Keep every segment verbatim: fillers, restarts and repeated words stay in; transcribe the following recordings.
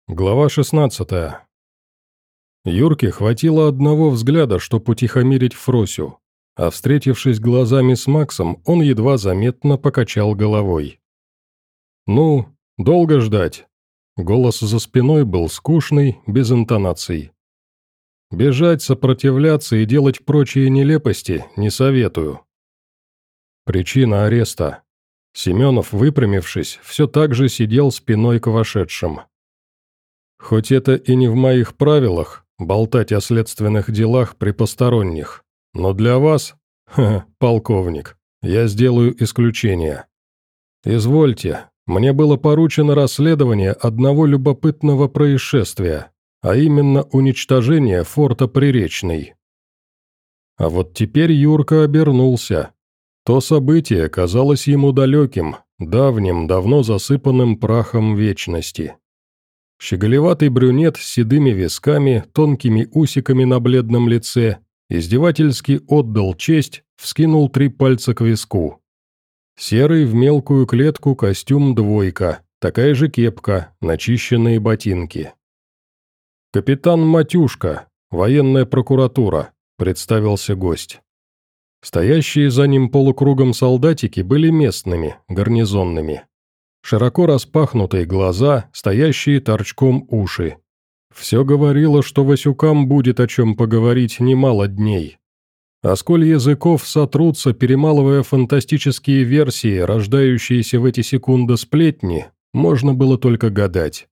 Глава шестнадцатая. Юрке хватило одного взгляда, чтобы утихомирить Фросю, а встретившись глазами с Максом, он едва заметно покачал головой. «Ну, долго ждать?» Голос за спиной был скучный, без интонаций. «Бежать, сопротивляться и делать прочие нелепости не советую». Причина ареста. Семенов, выпрямившись, все так же сидел спиной к вошедшим. Хоть это и не в моих правилах, болтать о следственных делах при посторонних, но для вас, ха, полковник, я сделаю исключение. Извольте, мне было поручено расследование одного любопытного происшествия, а именно уничтожение форта Приречный. А вот теперь Юрка обернулся. То событие казалось ему далеким, давним, давно засыпанным прахом вечности. Щеголеватый брюнет с седыми висками, тонкими усиками на бледном лице, издевательски отдал честь, вскинул три пальца к виску. Серый в мелкую клетку костюм двойка, такая же кепка, начищенные ботинки. «Капитан Матюшка, военная прокуратура», — представился гость. Стоящие за ним полукругом солдатики были местными, гарнизонными. Широко распахнутые глаза, стоящие торчком уши. Все говорило, что Васюкам будет о чем поговорить немало дней. А сколь языков сотрутся, перемалывая фантастические версии, рождающиеся в эти секунды сплетни, можно было только гадать.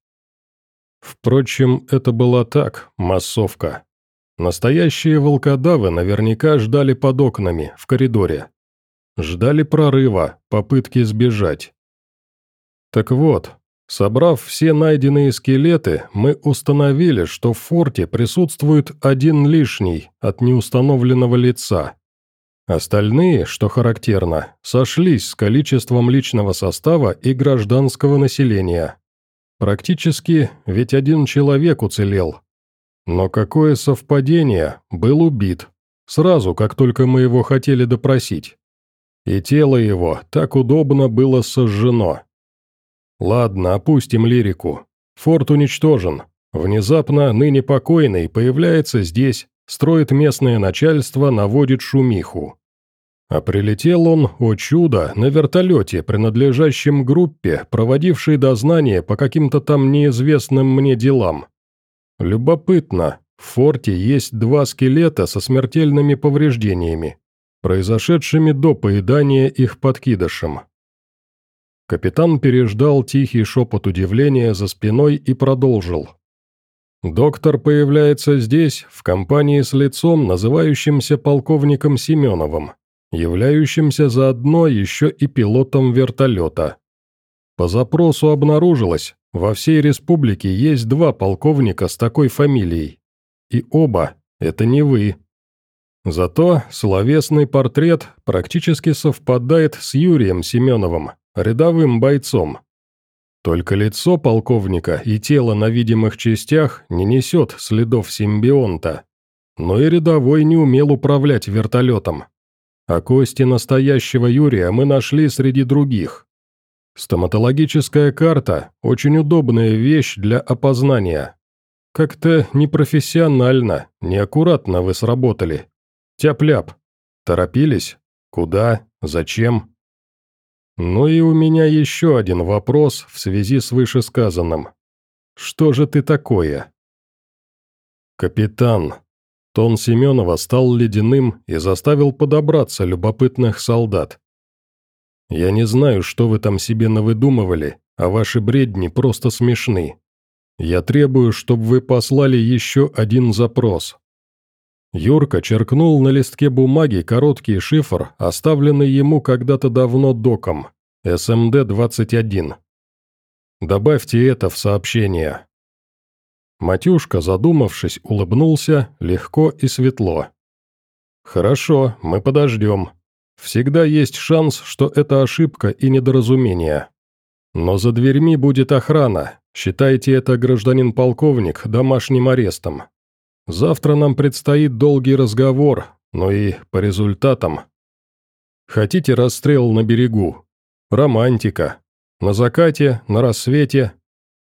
Впрочем, это была так, массовка. Настоящие волкодавы наверняка ждали под окнами, в коридоре. Ждали прорыва, попытки сбежать. Так вот, собрав все найденные скелеты, мы установили, что в форте присутствует один лишний от неустановленного лица. Остальные, что характерно, сошлись с количеством личного состава и гражданского населения. Практически ведь один человек уцелел. Но какое совпадение, был убит, сразу, как только мы его хотели допросить. И тело его так удобно было сожжено. Ладно, опустим лирику. Форт уничтожен. Внезапно ныне покойный появляется здесь, строит местное начальство, наводит шумиху. А прилетел он, о чудо, на вертолете, принадлежащем группе, проводившей дознание по каким-то там неизвестным мне делам. Любопытно, в форте есть два скелета со смертельными повреждениями, произошедшими до поедания их подкидышем. Капитан переждал тихий шепот удивления за спиной и продолжил. «Доктор появляется здесь, в компании с лицом, называющимся полковником Семеновым, являющимся заодно еще и пилотом вертолета. По запросу обнаружилось, во всей республике есть два полковника с такой фамилией. И оба – это не вы. Зато словесный портрет практически совпадает с Юрием Семеновым, рядовым бойцом. Только лицо полковника и тело на видимых частях не несет следов симбионта. Но и рядовой не умел управлять вертолетом. А кости настоящего Юрия мы нашли среди других. Стоматологическая карта – очень удобная вещь для опознания. Как-то непрофессионально, неаккуратно вы сработали. Тяп-ляп. Торопились? Куда? Зачем? Ну и у меня еще один вопрос в связи с вышесказанным. Что же ты такое? Капитан. Тон Семенова стал ледяным и заставил подобраться любопытных солдат. Я не знаю, что вы там себе навыдумывали, а ваши бредни просто смешны. Я требую, чтобы вы послали еще один запрос. Юрка черкнул на листке бумаги короткий шифр, оставленный ему когда-то давно доком, эс эм дэ двадцать один. Добавьте это в сообщение. Матюшка, задумавшись, улыбнулся, легко и светло. Хорошо, мы подождем. Всегда есть шанс, что это ошибка и недоразумение. Но за дверьми будет охрана, считайте это, гражданин-полковник, домашним арестом. Завтра нам предстоит долгий разговор, но и по результатам. Хотите расстрел на берегу? Романтика. На закате, на рассвете.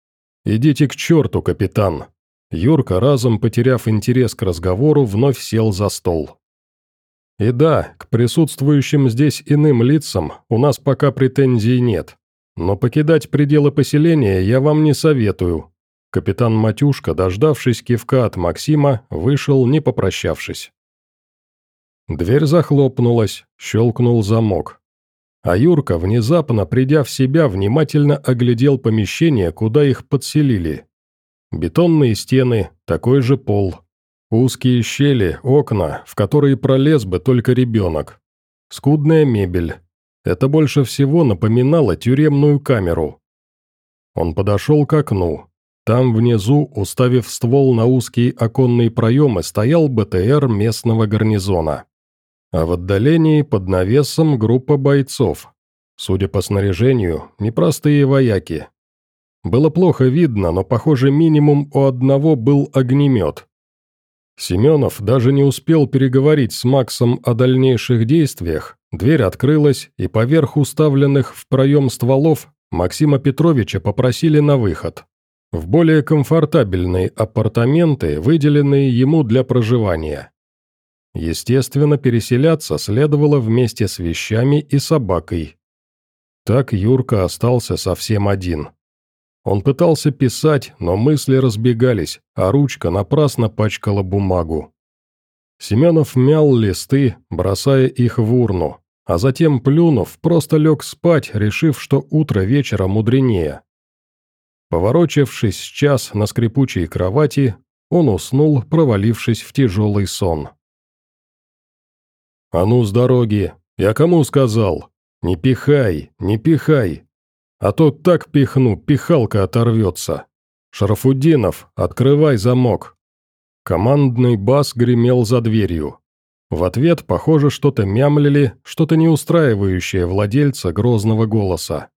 «Идите к черту, капитан!» Юрка, разом потеряв интерес к разговору, вновь сел за стол. «И да, к присутствующим здесь иным лицам у нас пока претензий нет, но покидать пределы поселения я вам не советую». Капитан Матюшка, дождавшись кивка от Максима, вышел, не попрощавшись. Дверь захлопнулась, щелкнул замок. А Юрка, внезапно придя в себя, внимательно оглядел помещение, куда их подселили. Бетонные стены, такой же пол. Узкие щели, окна, в которые пролез бы только ребенок. Скудная мебель. Это больше всего напоминало тюремную камеру. Он подошел к окну. Там внизу, уставив ствол на узкие оконные проемы, стоял БТР местного гарнизона. А в отдалении под навесом группа бойцов. Судя по снаряжению, непростые вояки. Было плохо видно, но, похоже, минимум у одного был огнемет. Семенов даже не успел переговорить с Максом о дальнейших действиях, дверь открылась, и поверх уставленных в проем стволов Максима Петровича попросили на выход. В более комфортабельные апартаменты, выделенные ему для проживания. Естественно, переселяться следовало вместе с вещами и собакой. Так Юрка остался совсем один. Он пытался писать, но мысли разбегались, а ручка напрасно пачкала бумагу. Семенов мял листы, бросая их в урну, а затем, плюнув, просто лег спать, решив, что утро вечера мудренее. Поворочившись час на скрипучей кровати, он уснул, провалившись в тяжелый сон. «А ну с дороги! Я кому сказал? Не пихай, не пихай! А то так пихну, пихалка оторвется! Шарафутдинов, открывай замок!» Командный бас гремел за дверью. В ответ, похоже, что-то мямлили, что-то не устраивающее владельца грозного голоса.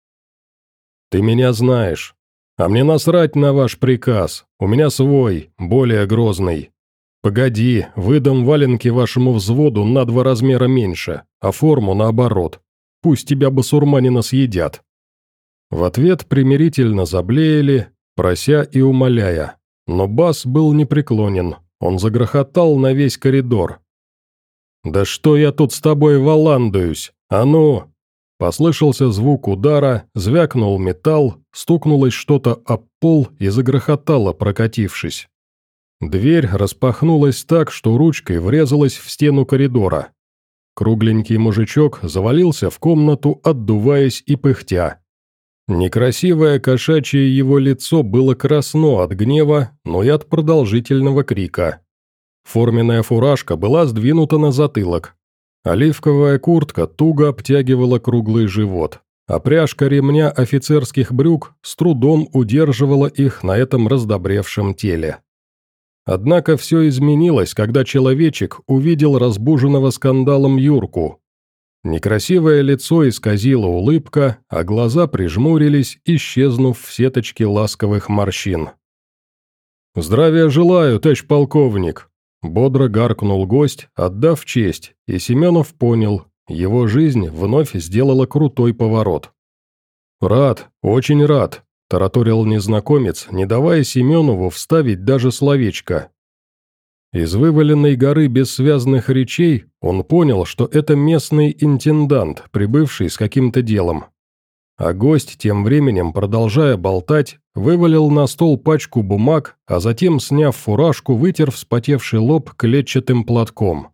«Ты меня знаешь. А мне насрать на ваш приказ, у меня свой, более грозный. Погоди, выдам валенки вашему взводу на два размера меньше, а форму наоборот. Пусть тебя басурманина съедят». В ответ примирительно заблеяли, прося и умоляя, но бас был непреклонен, он загрохотал на весь коридор. «Да что я тут с тобой валандаюсь? А ну!» Послышался звук удара, звякнул металл, стукнулось что-то об пол и загрохотало, прокатившись. Дверь распахнулась так, что ручкой врезалась в стену коридора. Кругленький мужичок завалился в комнату, отдуваясь и пыхтя. Некрасивое кошачье его лицо было красно от гнева, но и от продолжительного крика. Форменная фуражка была сдвинута на затылок. Оливковая куртка туго обтягивала круглый живот, а пряжка ремня офицерских брюк с трудом удерживала их на этом раздобревшем теле. Однако все изменилось, когда человечек увидел разбуженного скандалом Юрку. Некрасивое лицо исказило улыбка, а глаза прижмурились, исчезнув в сеточке ласковых морщин. «Здравия желаю, товарищ полковник!» Бодро гаркнул гость, отдав честь, и Семенов понял, его жизнь вновь сделала крутой поворот. «Рад, очень рад», – тараторил незнакомец, не давая Семенову вставить даже словечко. Из вываленной горы бессвязных речей он понял, что это местный интендант, прибывший с каким-то делом. А гость, тем временем, продолжая болтать, вывалил на стол пачку бумаг, а затем, сняв фуражку, вытер вспотевший лоб клетчатым платком.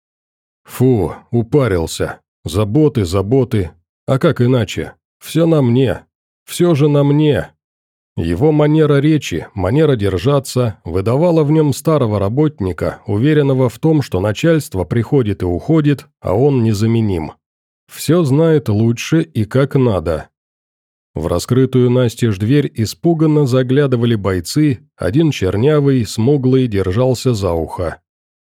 «Фу, упарился. Заботы, заботы. А как иначе? Все на мне. Все же на мне». Его манера речи, манера держаться выдавала в нем старого работника, уверенного в том, что начальство приходит и уходит, а он незаменим. Все знает лучше и как надо. В раскрытую настежь дверь испуганно заглядывали бойцы, один чернявый, смуглый, держался за ухо.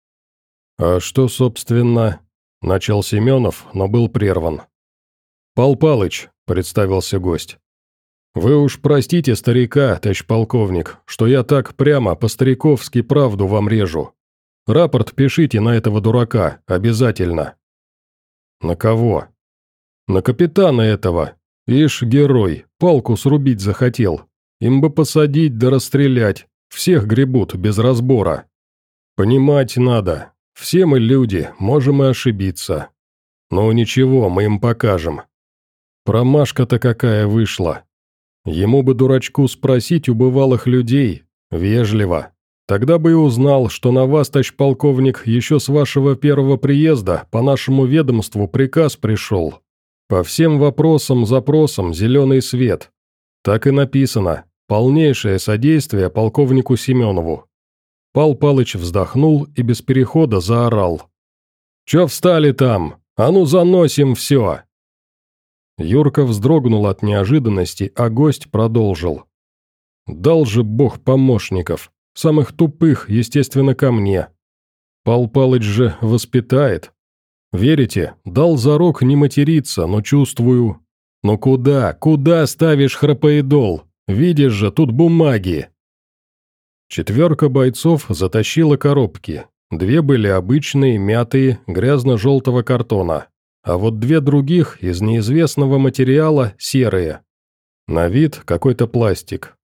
«А что, собственно?» – начал Семенов, но был прерван. «Пал Палыч», – представился гость. «Вы уж простите старика, товарищ полковник, что я так прямо по-стариковски правду вам режу. Рапорт пишите на этого дурака, обязательно». «На кого?» «На капитана этого. Ишь, герой, палку срубить захотел. Им бы посадить да расстрелять, всех гребут без разбора. Понимать надо, все мы люди, можем и ошибиться. Но ничего, мы им покажем. Промашка-то какая вышла. Ему бы дурачку спросить у бывалых людей, вежливо. Тогда бы и узнал, что на вас, товарищ полковник, еще с вашего первого приезда по нашему ведомству приказ пришел. По всем вопросам, запросам зеленый свет. Так и написано. Полнейшее содействие полковнику Семенову. Пал Палыч вздохнул и без перехода заорал. «Че встали там? А ну заносим все!» Юрка вздрогнул от неожиданности, а гость продолжил. «Дал же Бог помощников, самых тупых, естественно, ко мне. Пал Палыч же воспитает. Верите, дал зарок не материться, но чувствую... Но куда, куда ставишь храпоидол? Видишь же, тут бумаги!» Четверка бойцов затащила коробки. Две были обычные, мятые, грязно-желтого картона, а вот две других из неизвестного материала серые. На вид какой-то пластик.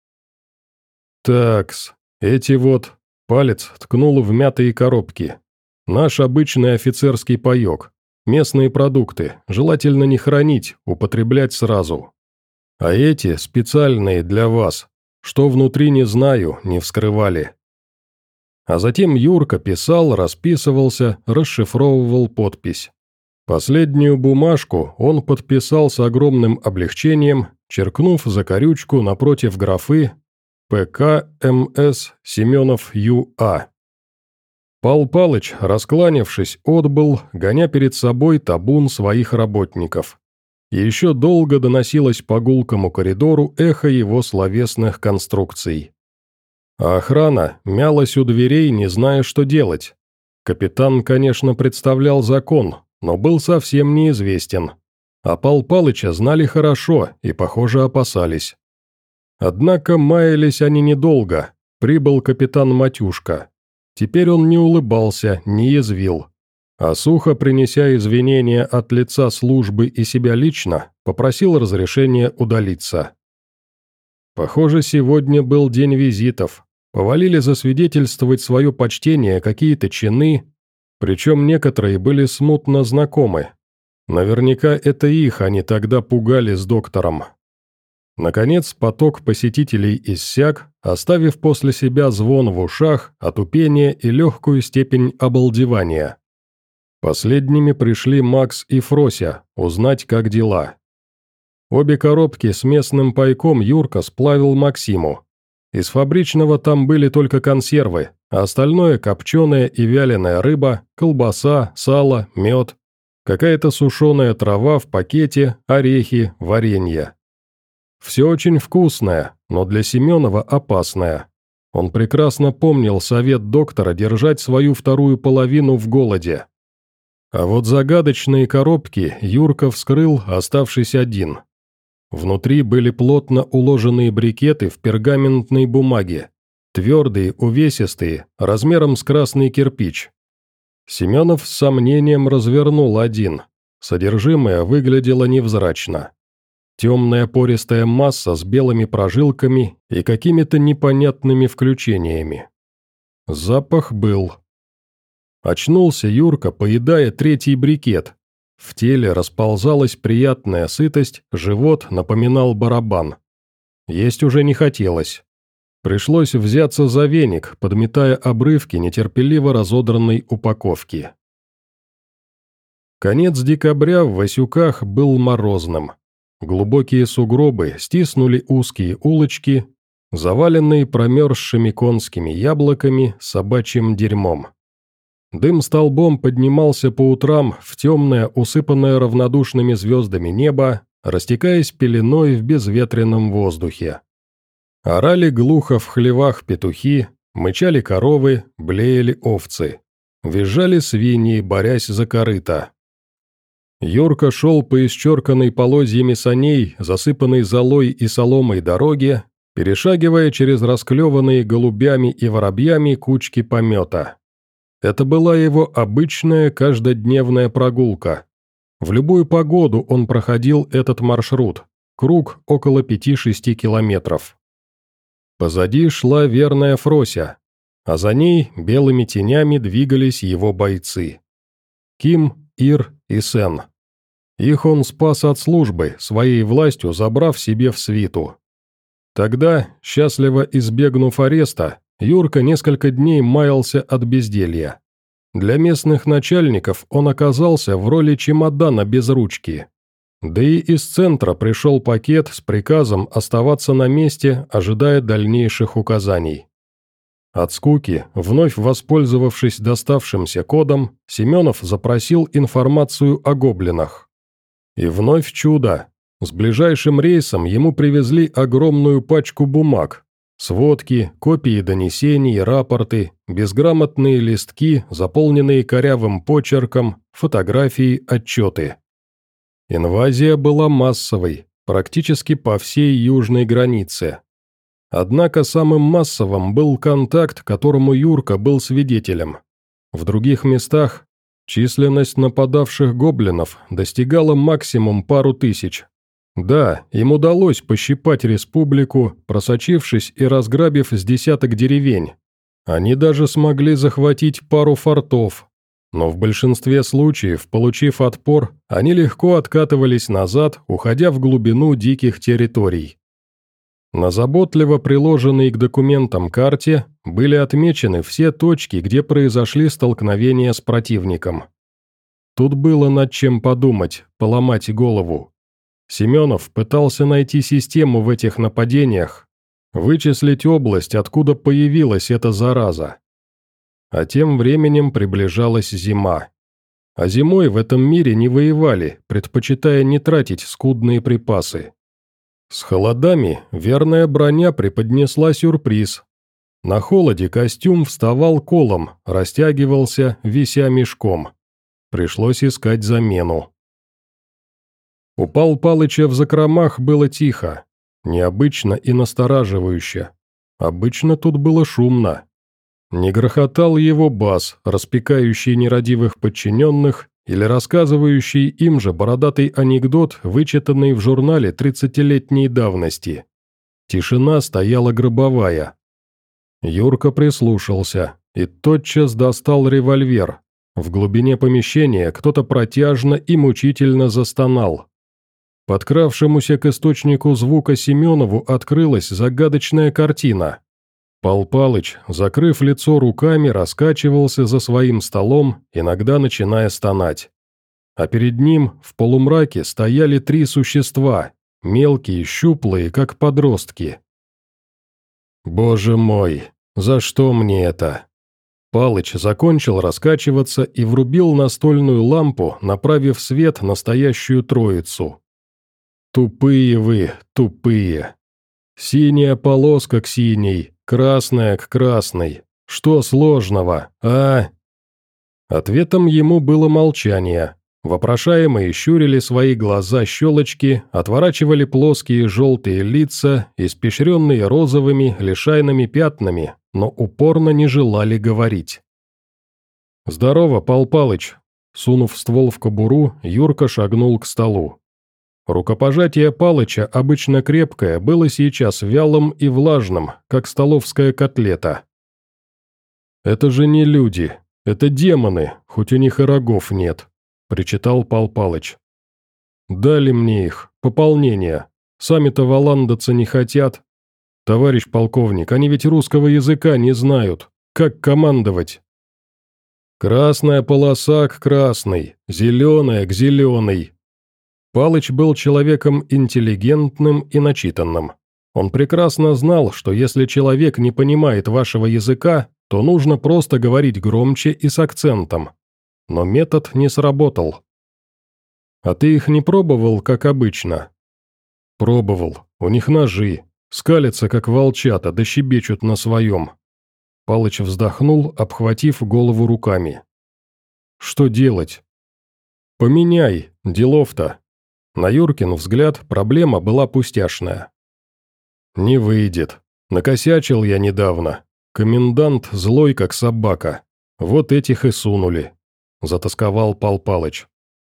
«Такс, эти вот...» — палец ткнул в мятые коробки. «Наш обычный офицерский паёк. Местные продукты, желательно не хранить, употреблять сразу. А эти специальные для вас. Что внутри не знаю, не вскрывали». А затем Юрка писал, расписывался, расшифровывал подпись. Последнюю бумажку он подписал с огромным облегчением, черкнув закорючку напротив графы «П К М С Семенов Ю А». Пал Палыч, раскланявшись, отбыл, гоня перед собой табун своих работников. И еще долго доносилось по гулкому коридору эхо его словесных конструкций. А охрана мялась у дверей, не зная, что делать. Капитан, конечно, представлял закон, но был совсем неизвестен. А Пал Палыча знали хорошо и, похоже, опасались. Однако маялись они недолго. Прибыл капитан Матюшка. Теперь он не улыбался, не язвил. А сухо, принеся извинения от лица службы и себя лично, попросил разрешения удалиться. Похоже, сегодня был день визитов. Повалили засвидетельствовать свое почтение какие-то чины, причем некоторые были смутно знакомы. Наверняка это их они тогда пугали с доктором. Наконец поток посетителей иссяк, оставив после себя звон в ушах, отупение и легкую степень обалдевания. Последними пришли Макс и Фрося узнать, как дела. Обе коробки с местным пайком Юрка сплавил Максиму. Из фабричного там были только консервы, а остальное – копченая и вяленая рыба, колбаса, сало, мед, какая-то сушеная трава в пакете, орехи, варенье. Все очень вкусное, но для Семенова опасное. Он прекрасно помнил совет доктора держать свою вторую половину в голоде. А вот загадочные коробки Юрка вскрыл, оставшись один. Внутри были плотно уложенные брикеты в пергаментной бумаге, твердые, увесистые, размером с красный кирпич. Семенов с сомнением развернул один. Содержимое выглядело невзрачно. Темная пористая масса с белыми прожилками и какими-то непонятными включениями. Запах был. Очнулся Юрка, поедая третий брикет. В теле расползалась приятная сытость, живот напоминал барабан. Есть уже не хотелось. Пришлось взяться за веник, подметая обрывки нетерпеливо разодранной упаковки. Конец декабря в Васюках был морозным. Глубокие сугробы стиснули узкие улочки, заваленные промерзшими конскими яблоками, собачьим дерьмом. Дым столбом поднимался по утрам в темное, усыпанное равнодушными звездами небо, растекаясь пеленой в безветренном воздухе. Орали глухо в хлевах петухи, мычали коровы, блеяли овцы. Визжали свиньи, борясь за корыто. Юрка шел по исчерканной полозьями саней, засыпанной золой и соломой дороге, перешагивая через расклеванные голубями и воробьями кучки помета. Это была его обычная каждодневная прогулка. В любую погоду он проходил этот маршрут, круг около пяти-шести километров. Позади шла верная Фрося, а за ней белыми тенями двигались его бойцы. Ким, Ир и Сен. Их он спас от службы, своей властью забрав себе в свиту. Тогда, счастливо избегнув ареста, Юрка несколько дней маялся от безделья. Для местных начальников он оказался в роли чемодана без ручки. Да и из центра пришел пакет с приказом оставаться на месте, ожидая дальнейших указаний. От скуки, вновь воспользовавшись доставшимся кодом, Семенов запросил информацию о гоблинах. И вновь чудо. С ближайшим рейсом ему привезли огромную пачку бумаг. Сводки, копии донесений, рапорты, безграмотные листки, заполненные корявым почерком, фотографии, отчеты. Инвазия была массовой, практически по всей южной границе. Однако самым массовым был контакт, которому Юрка был свидетелем. В других местах численность нападавших гоблинов достигала максимум пару тысяч. Да, им удалось пощипать республику, просочившись и разграбив с десяток деревень. Они даже смогли захватить пару фортов. Но в большинстве случаев, получив отпор, они легко откатывались назад, уходя в глубину диких территорий. На заботливо приложенной к документам карте были отмечены все точки, где произошли столкновения с противником. Тут было над чем подумать, поломать голову. Семенов пытался найти систему в этих нападениях, вычислить область, откуда появилась эта зараза. А тем временем приближалась зима. А зимой в этом мире не воевали, предпочитая не тратить скудные припасы. С холодами верная броня преподнесла сюрприз. На холоде костюм вставал колом, растягивался, вися мешком. Пришлось искать замену. У Пал Палыча в закромах было тихо, необычно и настораживающе. Обычно тут было шумно. Не грохотал его бас, распекающий нерадивых подчиненных, или рассказывающий им же бородатый анекдот, вычитанный в журнале тридцатилетней давности. Тишина стояла гробовая. Юрка прислушался и тотчас достал револьвер. В глубине помещения кто-то протяжно и мучительно застонал. Подкравшемуся к источнику звука Семенову открылась загадочная картина. Пал Палыч, закрыв лицо руками, раскачивался за своим столом, иногда начиная стонать. А перед ним, в полумраке, стояли три существа, мелкие, щуплые, как подростки. «Боже мой, за что мне это?» Палыч закончил раскачиваться и врубил настольную лампу, направив свет на стоящую троицу. «Тупые вы, тупые. Синяя полоска к синей, красная к красной. Что сложного, а?» Ответом ему было молчание. Вопрошаемые щурили свои глаза-щелочки, отворачивали плоские желтые лица, испещренные розовыми лишайными пятнами, но упорно не желали говорить. «Здорово, Пал Палыч!» Сунув ствол в кобуру, Юрка шагнул к столу. Рукопожатие Палыча, обычно крепкое, было сейчас вялым и влажным, как столовская котлета. «Это же не люди, это демоны, хоть у них и рогов нет», — причитал Пал Палыч. «Дали мне их, пополнение, сами-то валандаться не хотят. Товарищ полковник, они ведь русского языка не знают, как командовать?» «Красная полоса к красной, зеленая к зеленой». Палыч был человеком интеллигентным и начитанным. Он прекрасно знал, что если человек не понимает вашего языка, то нужно просто говорить громче и с акцентом. Но метод не сработал. «А ты их не пробовал, как обычно?» «Пробовал. У них ножи. Скалятся, как волчата, да щебечут на своем». Палыч вздохнул, обхватив голову руками. «Что делать?» «Поменяй, делов-то». На Юркин взгляд проблема была пустяшная. «Не выйдет. Накосячил я недавно. Комендант злой, как собака. Вот этих и сунули», — затасковал Пал Палыч.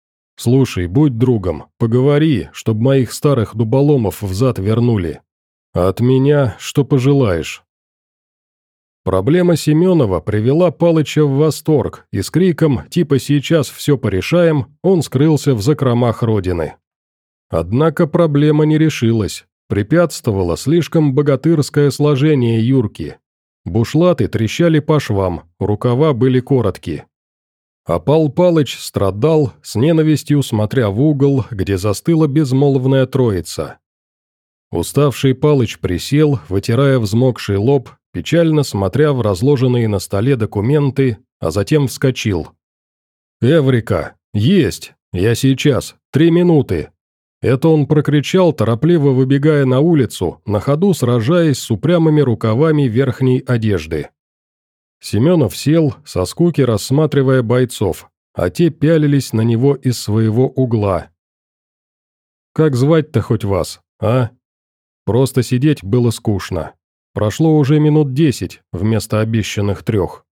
«Слушай, будь другом, поговори, чтоб моих старых дуболомов взад вернули. А от меня что пожелаешь?» Проблема Семенова привела Палыча в восторг, и с криком «типа сейчас все порешаем» он скрылся в закромах родины. Однако проблема не решилась, препятствовало слишком богатырское сложение Юрки. Бушлаты трещали по швам, рукава были коротки. А Пал Палыч страдал, с ненавистью смотря в угол, где застыла безмолвная троица. Уставший Палыч присел, вытирая взмокший лоб, печально смотря в разложенные на столе документы, а затем вскочил. «Эврика! Есть! Я сейчас! Три минуты!» Это он прокричал, торопливо выбегая на улицу, на ходу сражаясь с упрямыми рукавами верхней одежды. Семенов сел, со скуки рассматривая бойцов, а те пялились на него из своего угла. «Как звать-то хоть вас, а?» Просто сидеть было скучно. Прошло уже минут десять вместо обещанных трех.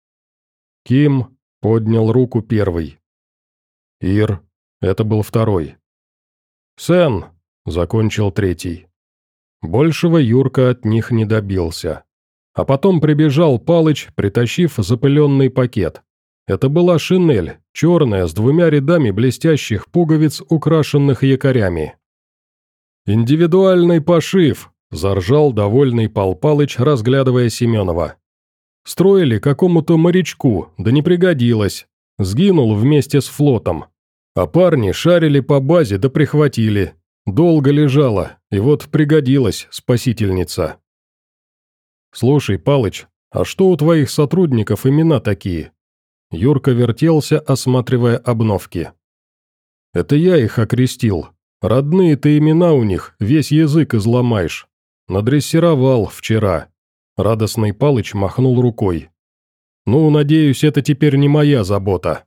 «Ким», — поднял руку первый. «Ир», — это был второй. «Сен», — закончил третий. Большего Юрка от них не добился. А потом прибежал Палыч, притащив запыленный пакет. Это была шинель, черная, с двумя рядами блестящих пуговиц, украшенных якорями. «Индивидуальный пошив», – заржал довольный Пал Палыч, разглядывая Семенова. «Строили какому-то морячку, да не пригодилось. Сгинул вместе с флотом. А парни шарили по базе да прихватили. Долго лежала, и вот пригодилась спасительница». «Слушай, Палыч, а что у твоих сотрудников имена такие?» Юрка вертелся, осматривая обновки. «Это я их окрестил. Родные-то имена у них, весь язык изломаешь. Надрессировал вчера». Радостный Палыч махнул рукой. «Ну, надеюсь, это теперь не моя забота».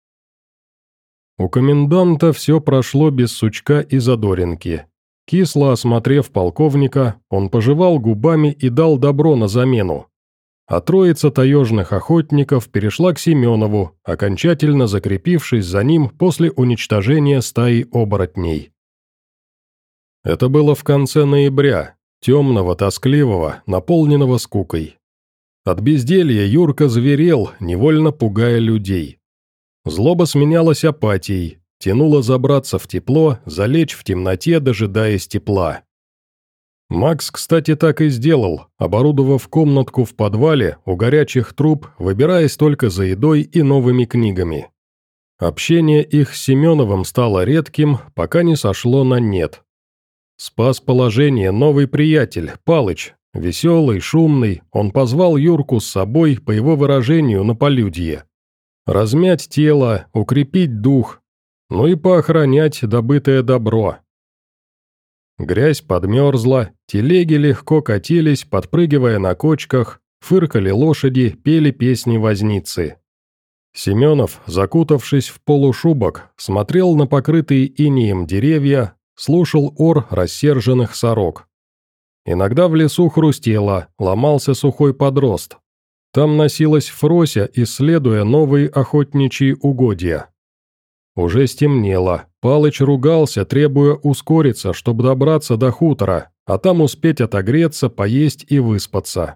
У коменданта все прошло без сучка и задоринки. Кисло осмотрев полковника, он пожевал губами и дал добро на замену. А троица таежных охотников перешла к Семенову, окончательно закрепившись за ним после уничтожения стаи оборотней. Это было в конце ноября, темного, тоскливого, наполненного скукой. От безделья Юрка зверел, невольно пугая людей. Злоба сменялась апатией, тянуло забраться в тепло, залечь в темноте, дожидаясь тепла. Макс, кстати, так и сделал, оборудовав комнатку в подвале у горячих труб, выбираясь только за едой и новыми книгами. Общение их с Семеновым стало редким, пока не сошло на нет. Спас положение новый приятель, Палыч. Веселый, шумный, он позвал Юрку с собой, по его выражению, на полюдье. Размять тело, укрепить дух, ну и поохранять добытое добро. Грязь подмерзла, телеги легко катились, подпрыгивая на кочках, фыркали лошади, пели песни возницы. Семенов, закутавшись в полушубок, смотрел на покрытые инеем деревья, слушал ор рассерженных сорок. Иногда в лесу хрустело, ломался сухой подрост. Там носилась Фрося, исследуя новые охотничьи угодья. Уже стемнело, Палыч ругался, требуя ускориться, чтобы добраться до хутора, а там успеть отогреться, поесть и выспаться.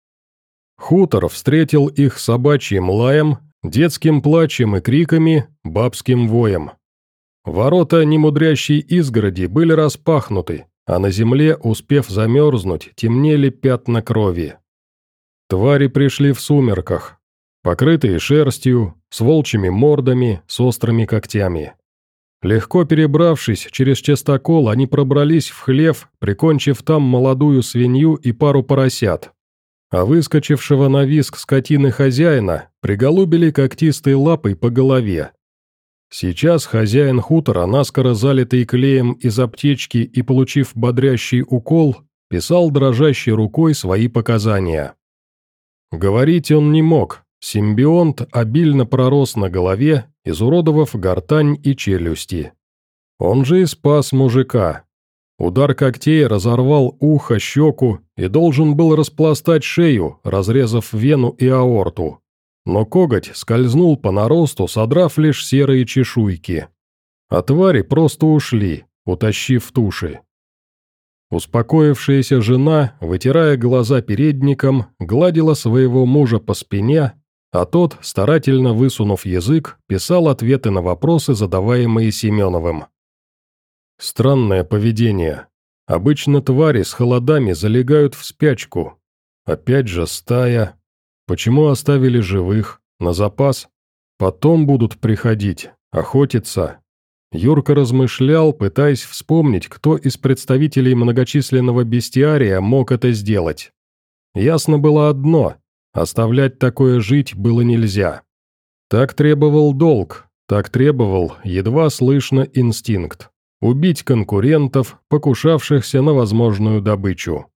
Хутор встретил их собачьим лаем, детским плачем и криками, бабским воем. Ворота немудрящей изгороди были распахнуты, а на земле, успев замерзнуть, темнели пятна крови. Твари пришли в сумерках, покрытые шерстью, с волчьими мордами, с острыми когтями. Легко перебравшись через частокол, они пробрались в хлев, прикончив там молодую свинью и пару поросят. А выскочившего на визг скотины хозяина приголубили когтистой лапой по голове. Сейчас хозяин хутора, наскоро залитый клеем из аптечки и получив бодрящий укол, писал дрожащей рукой свои показания. Говорить он не мог, симбионт обильно пророс на голове, изуродовав гортань и челюсти. Он же и спас мужика. Удар когтей разорвал ухо, щеку и должен был распластать шею, разрезав вену и аорту. Но коготь скользнул по наросту, содрав лишь серые чешуйки. А твари просто ушли, утащив туши. Успокоившаяся жена, вытирая глаза передником, гладила своего мужа по спине, а тот, старательно высунув язык, писал ответы на вопросы, задаваемые Семеновым. Странное поведение. Обычно твари с холодами залегают в спячку. Опять же стая. Почему оставили живых? На запас? Потом будут приходить, охотиться. Юрка размышлял, пытаясь вспомнить, кто из представителей многочисленного бестиария мог это сделать. Ясно было одно – оставлять такое жить было нельзя. Так требовал долг, так требовал едва слышно инстинкт – убить конкурентов, покушавшихся на возможную добычу.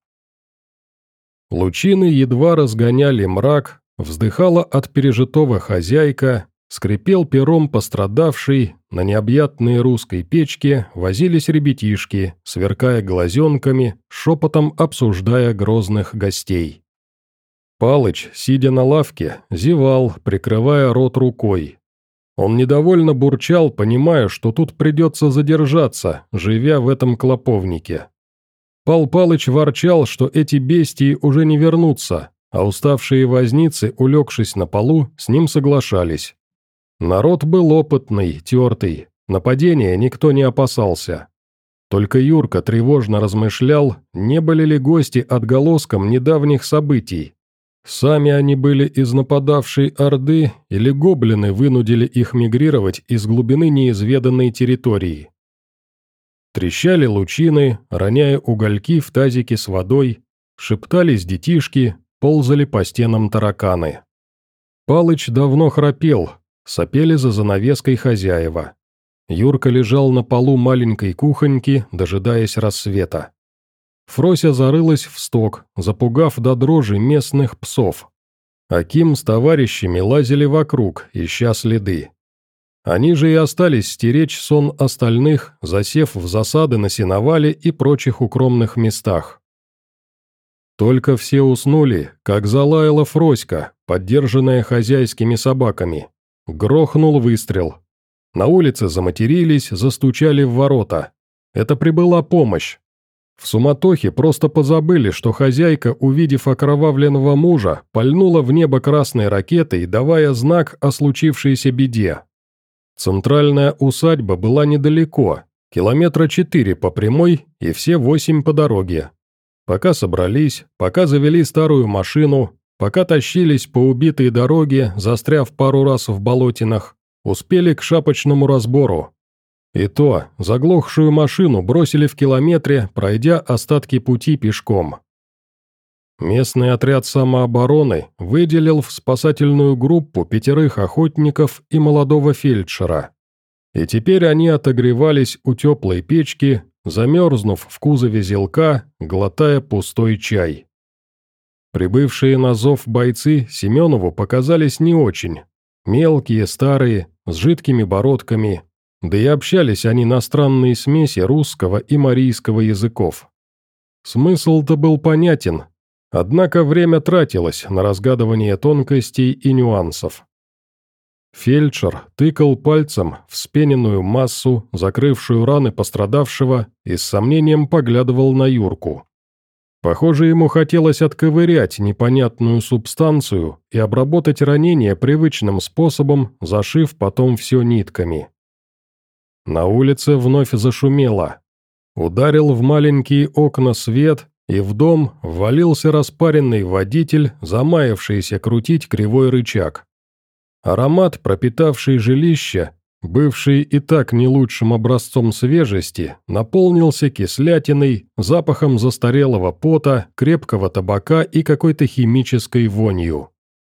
Лучины едва разгоняли мрак, вздыхала от пережитого хозяйка, скрипел пером пострадавший, на необъятной русской печке возились ребятишки, сверкая глазенками, шепотом обсуждая грозных гостей. Палыч, сидя на лавке, зевал, прикрывая рот рукой. Он недовольно бурчал, понимая, что тут придется задержаться, живя в этом клоповнике. Пал Палыч ворчал, что эти бестии уже не вернутся, а уставшие возницы, улегшись на полу, с ним соглашались. Народ был опытный, тертый, нападения никто не опасался. Только Юрка тревожно размышлял, не были ли гости отголоском недавних событий. Сами они были из нападавшей орды, или гоблины вынудили их мигрировать из глубины неизведанной территории. Трещали лучины, роняя угольки в тазике с водой, шептались детишки, ползали по стенам тараканы. Палыч давно храпел, сопели за занавеской хозяева. Юрка лежал на полу маленькой кухоньки, дожидаясь рассвета. Фрося зарылась в сток, запугав до дрожи местных псов. Аким с товарищами лазили вокруг, ища следы. Они же и остались стеречь сон остальных, засев в засады на сеновале и прочих укромных местах. Только все уснули, как залаяла Фроська, поддержанная хозяйскими собаками. Грохнул выстрел. На улице заматерились, застучали в ворота. Это прибыла помощь. В суматохе просто позабыли, что хозяйка, увидев окровавленного мужа, пальнула в небо красной ракетой, давая знак о случившейся беде. Центральная усадьба была недалеко, километра четыре по прямой и все восемь по дороге. Пока собрались, пока завели старую машину, пока тащились по убитой дороге, застряв пару раз в болотинах, успели к шапочному разбору. И то, заглохшую машину бросили в километре, пройдя остатки пути пешком. Местный отряд самообороны выделил в спасательную группу пятерых охотников и молодого фельдшера. И теперь они отогревались у теплой печки, замерзнув в кузове зилка, глотая пустой чай. Прибывшие на зов бойцы Семенову показались не очень. Мелкие, старые, с жидкими бородками, да и общались они на странной смеси русского и марийского языков. Смысл-то был понятен, однако время тратилось на разгадывание тонкостей и нюансов. Фельдшер тыкал пальцем в вспененную массу, закрывшую раны пострадавшего, и с сомнением поглядывал на Юрку. Похоже, ему хотелось отковырять непонятную субстанцию и обработать ранение привычным способом, зашив потом все нитками. На улице вновь зашумело. Ударил в маленькие окна свет, и в дом ввалился распаренный водитель, замаявшийся крутить кривой рычаг. Аромат, пропитавший жилище, бывший и так не лучшим образцом свежести, наполнился кислятиной, запахом застарелого пота, крепкого табака и какой-то химической вонью.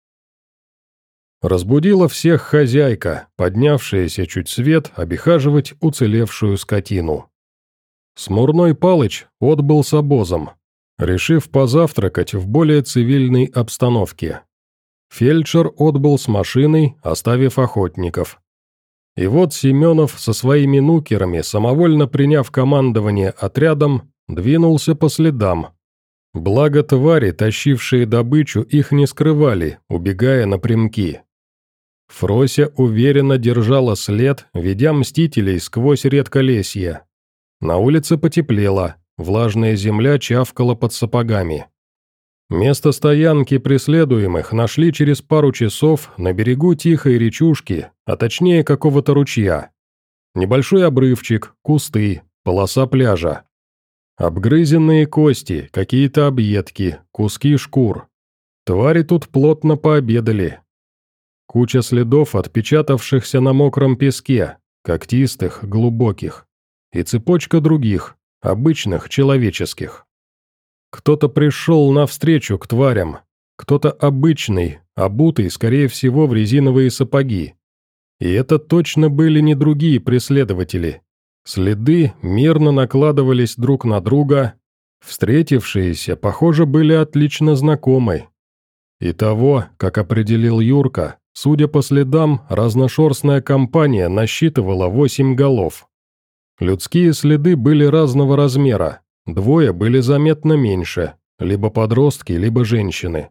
Разбудила всех хозяйка, поднявшаяся чуть свет обихаживать уцелевшую скотину. Смурной Палыч отбыл с обозом, решив позавтракать в более цивильной обстановке. Фельдшер отбыл с машиной, оставив охотников. И вот Семенов со своими нукерами, самовольно приняв командование отрядом, двинулся по следам. Благо твари, тащившие добычу, их не скрывали, убегая напрямки. Фрося уверенно держала след, ведя мстителей сквозь редколесье. На улице потеплело, влажная земля чавкала под сапогами. Место стоянки преследуемых нашли через пару часов на берегу тихой речушки, а точнее какого-то ручья. Небольшой обрывчик, кусты, полоса пляжа. Обгрызенные кости, какие-то объедки, куски шкур. Твари тут плотно пообедали. Куча следов, отпечатавшихся на мокром песке, когтистых, глубоких. И цепочка других, обычных, человеческих. Кто-то пришел навстречу к тварям, кто-то обычный, обутый, скорее всего, в резиновые сапоги. И это точно были не другие преследователи. Следы мирно накладывались друг на друга, встретившиеся, похоже, были отлично знакомы. И того, как определил Юрка, судя по следам, разношерстная компания насчитывала восемь голов. Людские следы были разного размера, двое были заметно меньше, либо подростки, либо женщины.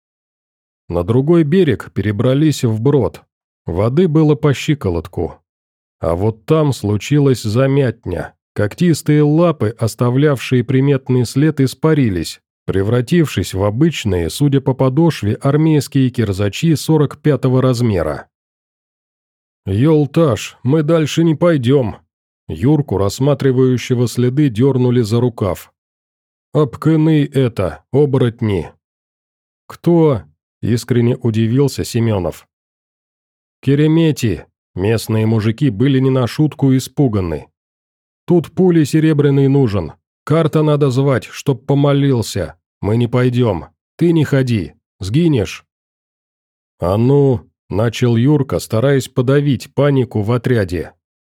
На другой берег перебрались вброд, воды было по щиколотку. А вот там случилась замятня, когтистые лапы, оставлявшие приметный след, испарились, превратившись в обычные, судя по подошве, армейские кирзачи сорок пятого размера. «Ёлташ, мы дальше не пойдем», Юрку, рассматривающего следы, дернули за рукав. «Обкыны это, оборотни!» «Кто?» – искренне удивился Семенов. «Керемети!» – местные мужики были не на шутку испуганы. «Тут пули серебряный нужен. Карта надо звать, чтоб помолился. Мы не пойдем. Ты не ходи. Сгинешь». «А ну!» – начал Юрка, стараясь подавить панику в отряде.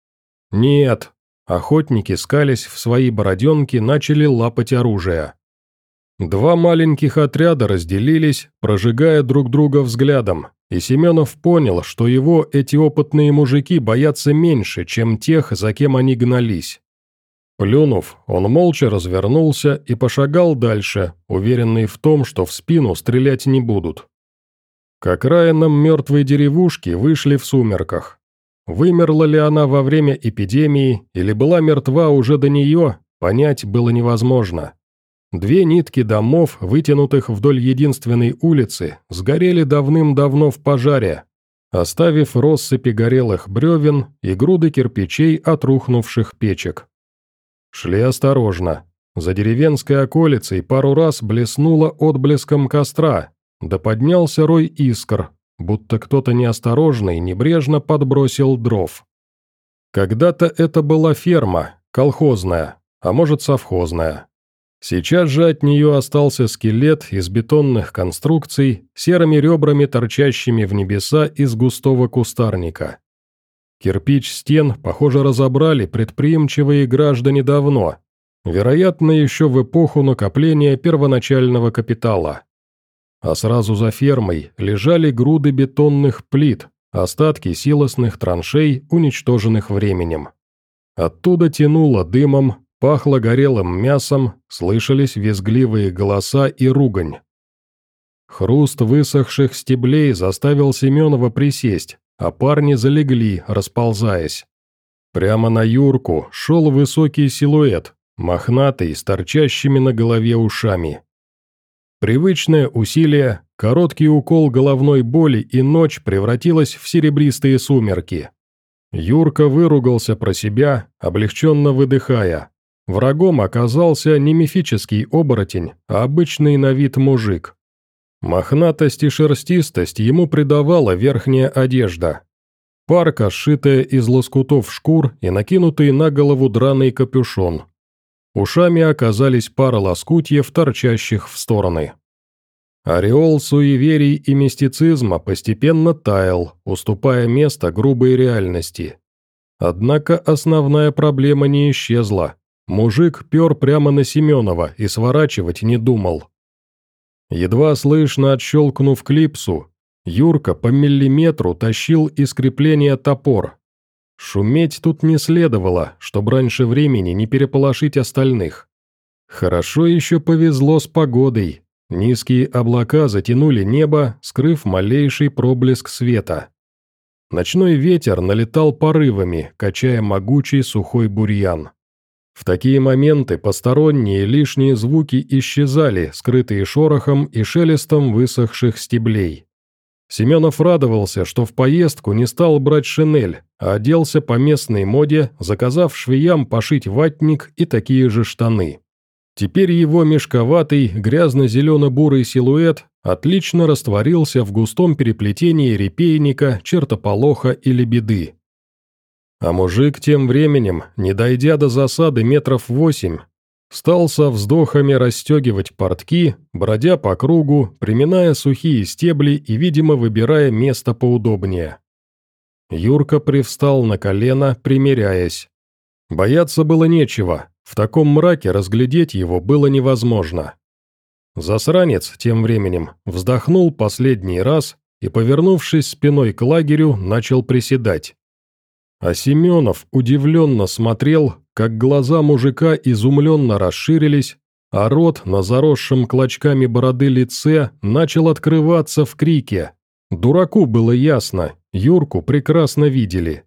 «Нет!» – охотники, скались в свои бороденки, начали лапать оружие. Два маленьких отряда разделились, прожигая друг друга взглядом, и Семенов понял, что его эти опытные мужики боятся меньше, чем тех, за кем они гнались. Плюнув, он молча развернулся и пошагал дальше, уверенный в том, что в спину стрелять не будут. К окраинам мертвой деревушки вышли в сумерках. Вымерла ли она во время эпидемии или была мертва уже до нее, понять было невозможно. Две нитки домов, вытянутых вдоль единственной улицы, сгорели давным-давно в пожаре, оставив россыпи горелых бревен и груды кирпичей от рухнувших печек. Шли осторожно. За деревенской околицей пару раз блеснуло отблеском костра, да поднялся рой искр, будто кто-то неосторожный небрежно подбросил дров. Когда-то это была ферма, колхозная, а может совхозная. Сейчас же от нее остался скелет из бетонных конструкций, серыми ребрами, торчащими в небеса из густого кустарника. Кирпич стен, похоже, разобрали предприимчивые граждане давно, вероятно, еще в эпоху накопления первоначального капитала. А сразу за фермой лежали груды бетонных плит, остатки силосных траншей, уничтоженных временем. Оттуда тянуло дымом, пахло горелым мясом, слышались визгливые голоса и ругань. Хруст высохших стеблей заставил Семенова присесть, а парни залегли, расползаясь. Прямо на Юрку шел высокий силуэт, мохнатый, с торчащими на голове ушами. Привычное усилие, короткий укол головной боли, и ночь превратилась в серебристые сумерки. Юрка выругался про себя, облегченно выдыхая. Врагом оказался не мифический оборотень, а обычный на вид мужик. Мохнатость и шерстистость ему придавала верхняя одежда. Парка, сшитая из лоскутов шкур и накинутый на голову драный капюшон. Ушами оказались пара лоскутьев, торчащих в стороны. Ореол суеверий и мистицизма постепенно таял, уступая место грубой реальности. Однако основная проблема не исчезла. Мужик пер прямо на Семенова и сворачивать не думал. Едва слышно отщелкнув клипсу, Юрка по миллиметру тащил из крепления топор. Шуметь тут не следовало, чтобы раньше времени не переполошить остальных. Хорошо еще повезло с погодой. Низкие облака затянули небо, скрыв малейший проблеск света. Ночной ветер налетал порывами, качая могучий сухой бурьян. В такие моменты посторонние лишние звуки исчезали, скрытые шорохом и шелестом высохших стеблей. Семенов радовался, что в поездку не стал брать шинель, а оделся по местной моде, заказав швеям пошить ватник и такие же штаны. Теперь его мешковатый, грязно-зелено-бурый силуэт отлично растворился в густом переплетении репейника, чертополоха и лебеды. А мужик тем временем, не дойдя до засады метров восемь, стал со вздохами расстегивать портки, бродя по кругу, приминая сухие стебли и, видимо, выбирая место поудобнее. Юрка привстал на колено, примиряясь. Бояться было нечего, в таком мраке разглядеть его было невозможно. Засранец тем временем вздохнул последний раз и, повернувшись спиной к лагерю, начал приседать. А Семенов удивленно смотрел, как глаза мужика изумленно расширились, а рот на заросшем клочками бороды лице начал открываться в крике. Дураку было ясно, Юрку прекрасно видели.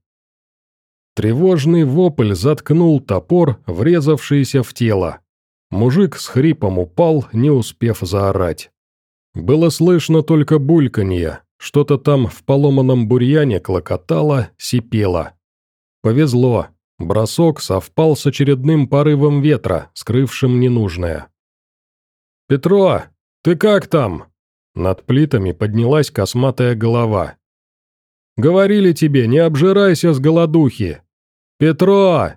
Тревожный вопль заткнул топор, врезавшийся в тело. Мужик с хрипом упал, не успев заорать. Было слышно только бульканье, что-то там в поломанном бурьяне клокотало, сипело. Повезло, бросок совпал с очередным порывом ветра, скрывшим ненужное. «Петро, ты как там?» Над плитами поднялась косматая голова. «Говорили тебе, не обжирайся с голодухи! Петро!»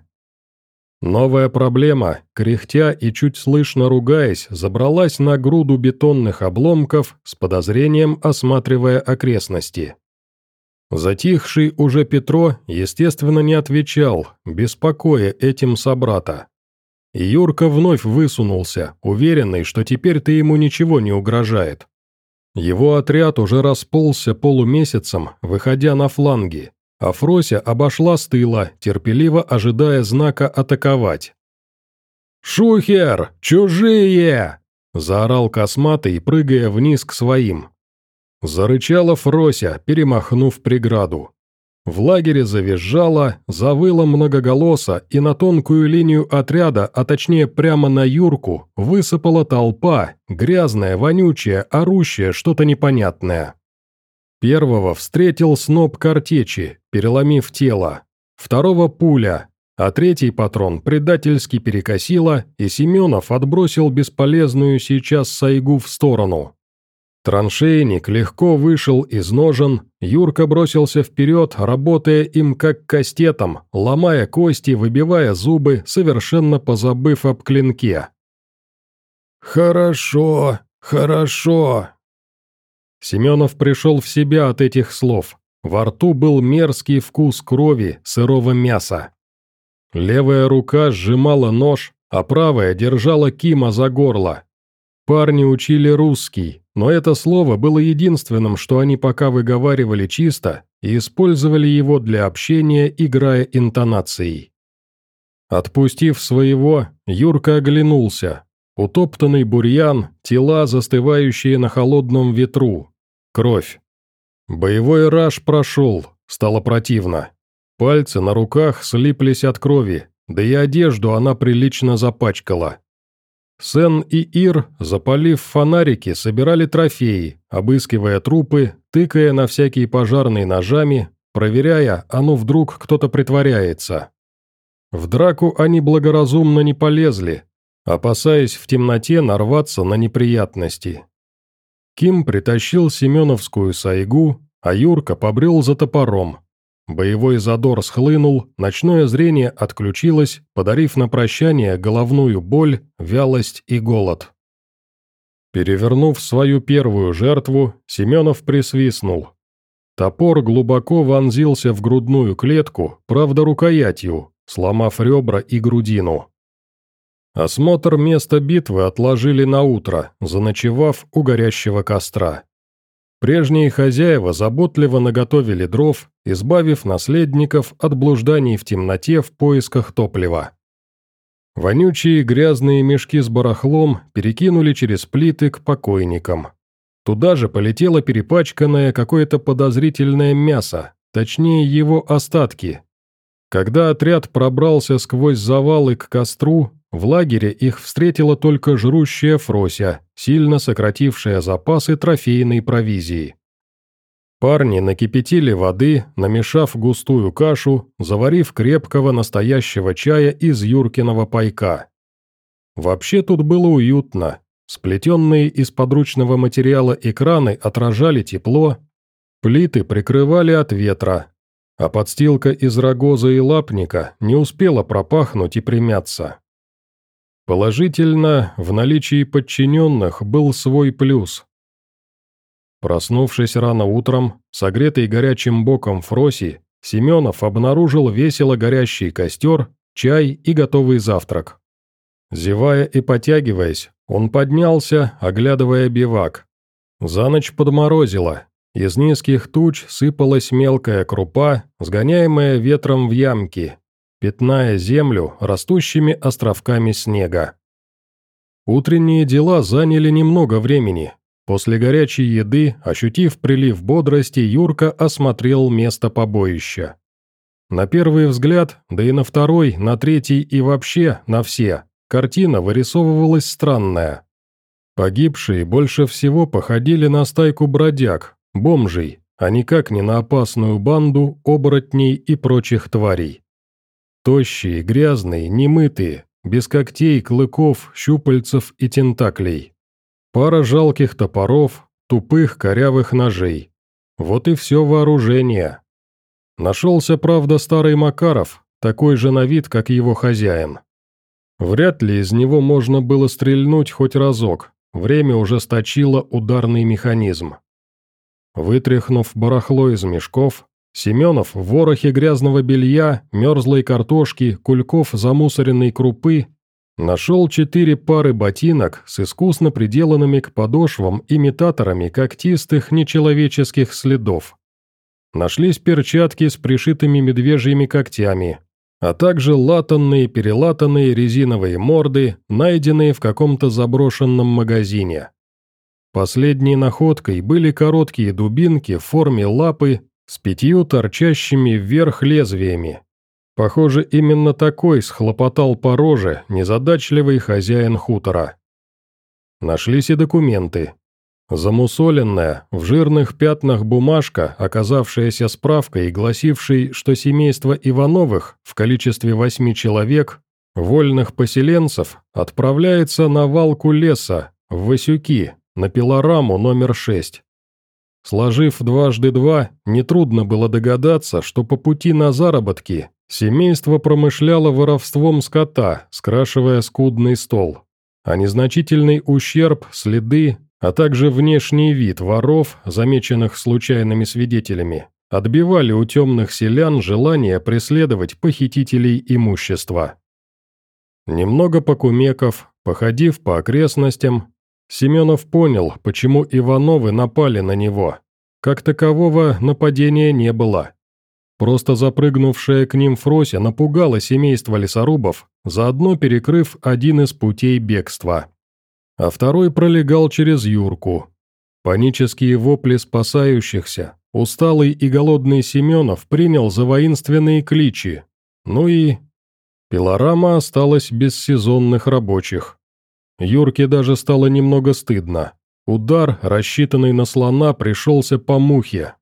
Новая проблема, кряхтя и чуть слышно ругаясь, забралась на груду бетонных обломков, с подозрением осматривая окрестности. Затихший уже Петро, естественно, не отвечал, беспокоя этим собрата. И Юрка вновь высунулся, уверенный, что теперь-то ему ничего не угрожает. Его отряд уже расползся полумесяцем, выходя на фланги, а Фрося обошла с тыла, терпеливо ожидая знака атаковать. «Шухер! Чужие!» – заорал косматый, прыгая вниз к своим. Зарычала Фрося, перемахнув преграду. В лагере завизжало, завыло многоголосо, и на тонкую линию отряда, а точнее прямо на Юрку, высыпала толпа, грязная, вонючая, орущая, что-то непонятное. Первого встретил сноп картечи, переломив тело, второго пуля, а третий патрон предательски перекосило, и Семенов отбросил бесполезную сейчас сайгу в сторону. Траншейник легко вышел из ножен, Юрка бросился вперед, работая им как кастетом, ломая кости, выбивая зубы, совершенно позабыв об клинке. «Хорошо, хорошо!» Семенов пришел в себя от этих слов. Во рту был мерзкий вкус крови, сырого мяса. Левая рука сжимала нож, а правая держала Кима за горло. Парни учили русский, но это слово было единственным, что они пока выговаривали чисто и использовали его для общения, играя интонацией. Отпустив своего, Юрка оглянулся. Утоптанный бурьян, тела, застывающие на холодном ветру. Кровь. Боевой раж прошел, стало противно. Пальцы на руках слиплись от крови, да и одежду она прилично запачкала. Сен и Ир, запалив фонарики, собирали трофеи, обыскивая трупы, тыкая на всякие пожарные ножами, проверяя, а ну вдруг кто-то притворяется. В драку они благоразумно не полезли, опасаясь в темноте нарваться на неприятности. Ким притащил семеновскую сайгу, а Юрка побрел за топором. Боевой задор схлынул, ночное зрение отключилось, подарив на прощание головную боль, вялость и голод. Перевернув свою первую жертву, Семенов присвистнул. Топор глубоко вонзился в грудную клетку, правда рукоятью, сломав ребра и грудину. Осмотр места битвы отложили на утро, заночевав у горящего костра. Прежние хозяева заботливо наготовили дров, избавив наследников от блужданий в темноте в поисках топлива. Вонючие грязные мешки с барахлом перекинули через плиты к покойникам. Туда же полетело перепачканное какое-то подозрительное мясо, точнее его остатки. Когда отряд пробрался сквозь завалы к костру, в лагере их встретила только жрущая Фрося, сильно сократившая запасы трофейной провизии. Парни накипятили воды, намешав густую кашу, заварив крепкого настоящего чая из Юркиного пайка. Вообще тут было уютно. Сплетенные из подручного материала экраны отражали тепло, плиты прикрывали от ветра, а подстилка из рогоза и лапника не успела пропахнуть и примяться. Положительно, в наличии подчиненных был свой плюс. Проснувшись рано утром, согретый горячим боком Фроси, Семенов обнаружил весело горящий костер, чай и готовый завтрак. Зевая и потягиваясь, он поднялся, оглядывая бивак. За ночь подморозило, из низких туч сыпалась мелкая крупа, сгоняемая ветром в ямки, пятная землю растущими островками снега. Утренние дела заняли немного времени. После горячей еды, ощутив прилив бодрости, Юрка осмотрел место побоища. На первый взгляд, да и на второй, на третий и вообще на все, картина вырисовывалась странная. Погибшие больше всего походили на стайку бродяг, бомжей, а никак не на опасную банду оборотней и прочих тварей. Тощие, грязные, немытые, без когтей, клыков, щупальцев и тентаклей. Пара жалких топоров, тупых корявых ножей. Вот и все вооружение. Нашелся, правда, старый Макаров, такой же на вид, как его хозяин. Вряд ли из него можно было стрельнуть хоть разок, время уже сточило ударный механизм. Вытряхнув барахло из мешков, Семенов в ворохе грязного белья, мерзлой картошки, кульков замусоренной крупы нашел четыре пары ботинок с искусно приделанными к подошвам имитаторами когтистых нечеловеческих следов. Нашлись перчатки с пришитыми медвежьими когтями, а также латанные-перелатанные резиновые морды, найденные в каком-то заброшенном магазине. Последней находкой были короткие дубинки в форме лапы с пятью торчащими вверх лезвиями. Похоже, именно такой схлопотал по роже незадачливый хозяин хутора. Нашлись и документы. Замусоленная, в жирных пятнах бумажка, оказавшаяся справкой, гласившей, что семейство Ивановых в количестве восьми человек, вольных поселенцев, отправляется на валку леса, в Васюки, на пилораму номер шесть. Сложив дважды два, нетрудно было догадаться, что по пути на заработки семейство промышляло воровством скота, скрашивая скудный стол, а незначительный ущерб, следы, а также внешний вид воров, замеченных случайными свидетелями, отбивали у темных селян желание преследовать похитителей имущества. Немного покумеков, походив по окрестностям, Семенов понял, почему Ивановы напали на него. Как такового нападения не было. Просто запрыгнувшая к ним Фрося напугала семейство лесорубов, заодно перекрыв один из путей бегства. А второй пролегал через Юрку. Панические вопли спасающихся, усталый и голодный Семенов принял за воинственные кличи. Ну и... Пилорама осталась без сезонных рабочих. Юрке даже стало немного стыдно. Удар, рассчитанный на слона, пришелся по мухе.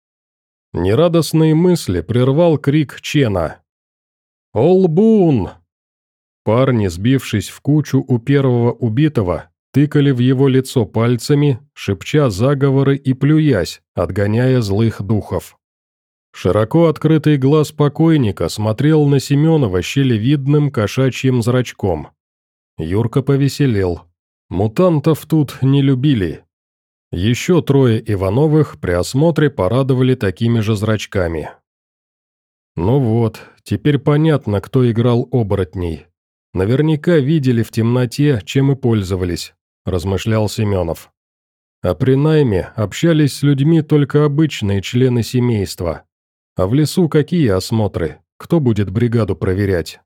Нерадостные мысли прервал крик Чена. «Олбун!» Парни, сбившись в кучу у первого убитого, тыкали в его лицо пальцами, шепча заговоры и плюясь, отгоняя злых духов. Широко открытый глаз покойника смотрел на Семенова щелевидным кошачьим зрачком. Юрка повеселел. Мутантов тут не любили. Еще трое Ивановых при осмотре порадовали такими же зрачками. Ну вот, теперь понятно, кто играл оборотней. Наверняка видели в темноте, чем и пользовались, размышлял Семенов. А при найме общались с людьми только обычные члены семейства. А в лесу какие осмотры? Кто будет бригаду проверять?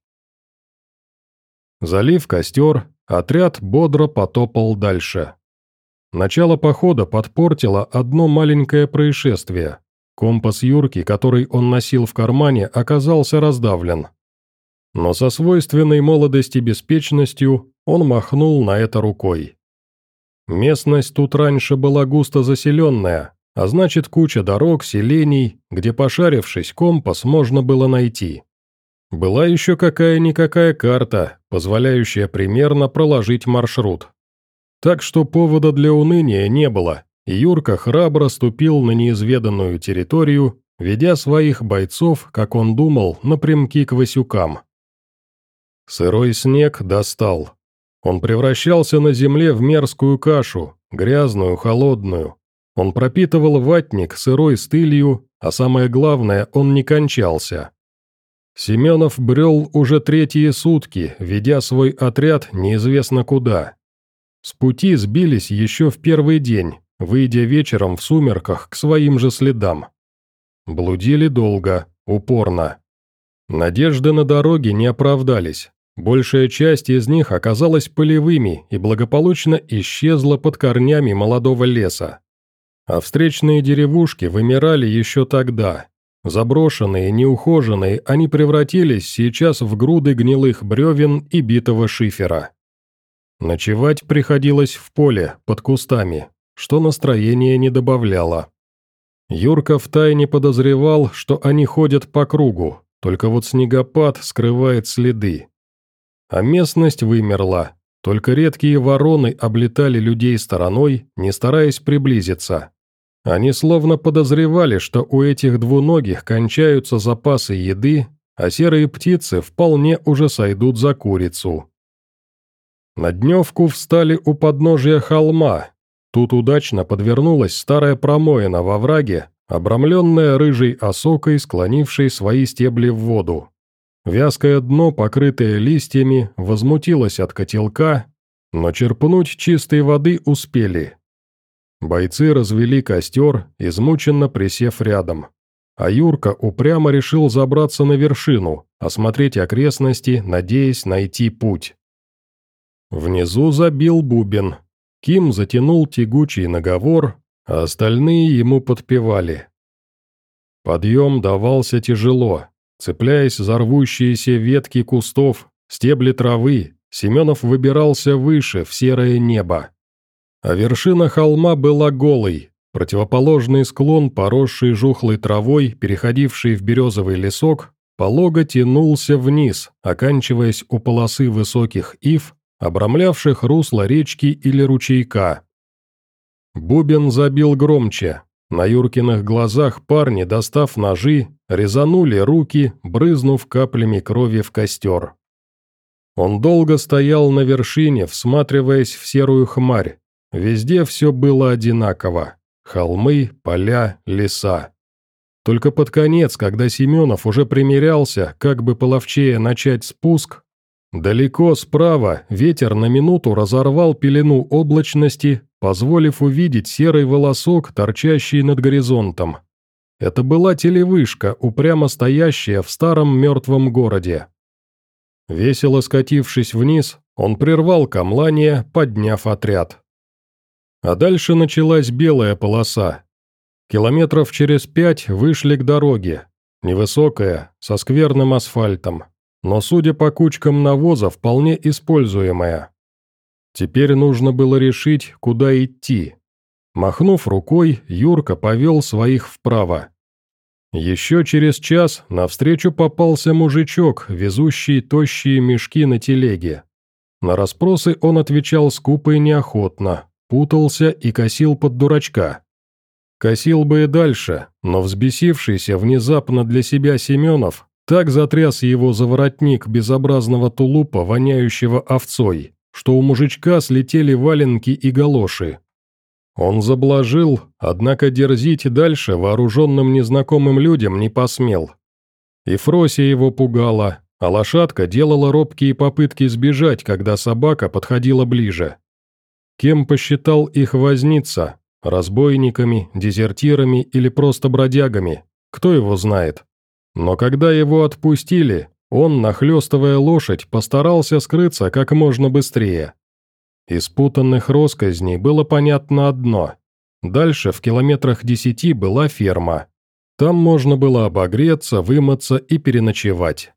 Залив костер, отряд бодро потопал дальше. Начало похода подпортило одно маленькое происшествие. Компас Юрки, который он носил в кармане, оказался раздавлен. Но со свойственной молодости беспечностью он махнул на это рукой. Местность тут раньше была густо заселенная, а значит куча дорог, селений, где, пошарившись, компас можно было найти. Была еще какая-никакая карта, позволяющая примерно проложить маршрут. Так что повода для уныния не было, и Юрка храбро ступил на неизведанную территорию, ведя своих бойцов, как он думал, напрямки к Васюкам. Сырой снег достал. Он превращался на земле в мерзкую кашу, грязную, холодную. Он пропитывал ватник сырой стылью, а самое главное, он не кончался. Семенов брел уже третьи сутки, ведя свой отряд неизвестно куда. С пути сбились еще в первый день, выйдя вечером в сумерках к своим же следам. Блудили долго, упорно. Надежды на дороге не оправдались. Большая часть из них оказалась полевыми и благополучно исчезла под корнями молодого леса. А встречные деревушки вымирали еще тогда. Заброшенные, неухоженные, они превратились сейчас в груды гнилых бревен и битого шифера. Ночевать приходилось в поле, под кустами, что настроение не добавляло. Юрка втайне подозревал, что они ходят по кругу, только вот снегопад скрывает следы. А местность вымерла, только редкие вороны облетали людей стороной, не стараясь приблизиться. Они словно подозревали, что у этих двуногих кончаются запасы еды, а серые птицы вполне уже сойдут за курицу. На дневку встали у подножия холма. Тут удачно подвернулась старая промоина во враге, обрамленная рыжей осокой, склонившей свои стебли в воду. Вязкое дно, покрытое листьями, возмутилось от котелка, но черпнуть чистой воды успели. Бойцы развели костер, измученно присев рядом. А Юрка упрямо решил забраться на вершину, осмотреть окрестности, надеясь найти путь. Внизу забил бубен. Ким затянул тягучий наговор, а остальные ему подпевали. Подъем давался тяжело. Цепляясь за рвущиеся ветки кустов, стебли травы, Семенов выбирался выше, в серое небо. А вершина холма была голой, противоположный склон, поросший жухлой травой, переходивший в березовый лесок, полого тянулся вниз, оканчиваясь у полосы высоких ив, обрамлявших русло речки или ручейка. Бубен забил громче. На Юркиных глазах парни, достав ножи, резанули руки, брызнув каплями крови в костер. Он долго стоял на вершине, всматриваясь в серую хмарь. Везде все было одинаково. Холмы, поля, леса. Только под конец, когда Семенов уже примерялся, как бы половчее начать спуск, далеко справа ветер на минуту разорвал пелену облачности, позволив увидеть серый волосок, торчащий над горизонтом. Это была телевышка, упрямо стоящая в старом мертвом городе. Весело скатившись вниз, он прервал камлание, подняв отряд. А дальше началась белая полоса. Километров через пять вышли к дороге. Невысокая, со скверным асфальтом, но, судя по кучкам навоза, вполне используемая. Теперь нужно было решить, куда идти. Махнув рукой, Юрка повел своих вправо. Еще через час навстречу попался мужичок, везущий тощие мешки на телеге. На расспросы он отвечал скупо и неохотно, путался и косил под дурачка. Косил бы и дальше, но взбесившийся внезапно для себя Семенов так затряс его за воротник безобразного тулупа, воняющего овцой, что у мужичка слетели валенки и галоши. Он заблажил, однако дерзить дальше вооруженным незнакомым людям не посмел. И Фрося его пугала, а лошадка делала робкие попытки сбежать, когда собака подходила ближе. Кем посчитал их возница? Разбойниками, дезертирами или просто бродягами? Кто его знает? Но когда его отпустили, он, нахлёстывая лошадь, постарался скрыться как можно быстрее. Из путанных россказней было понятно одно. Дальше, в километрах десяти, была ферма. Там можно было обогреться, вымыться и переночевать.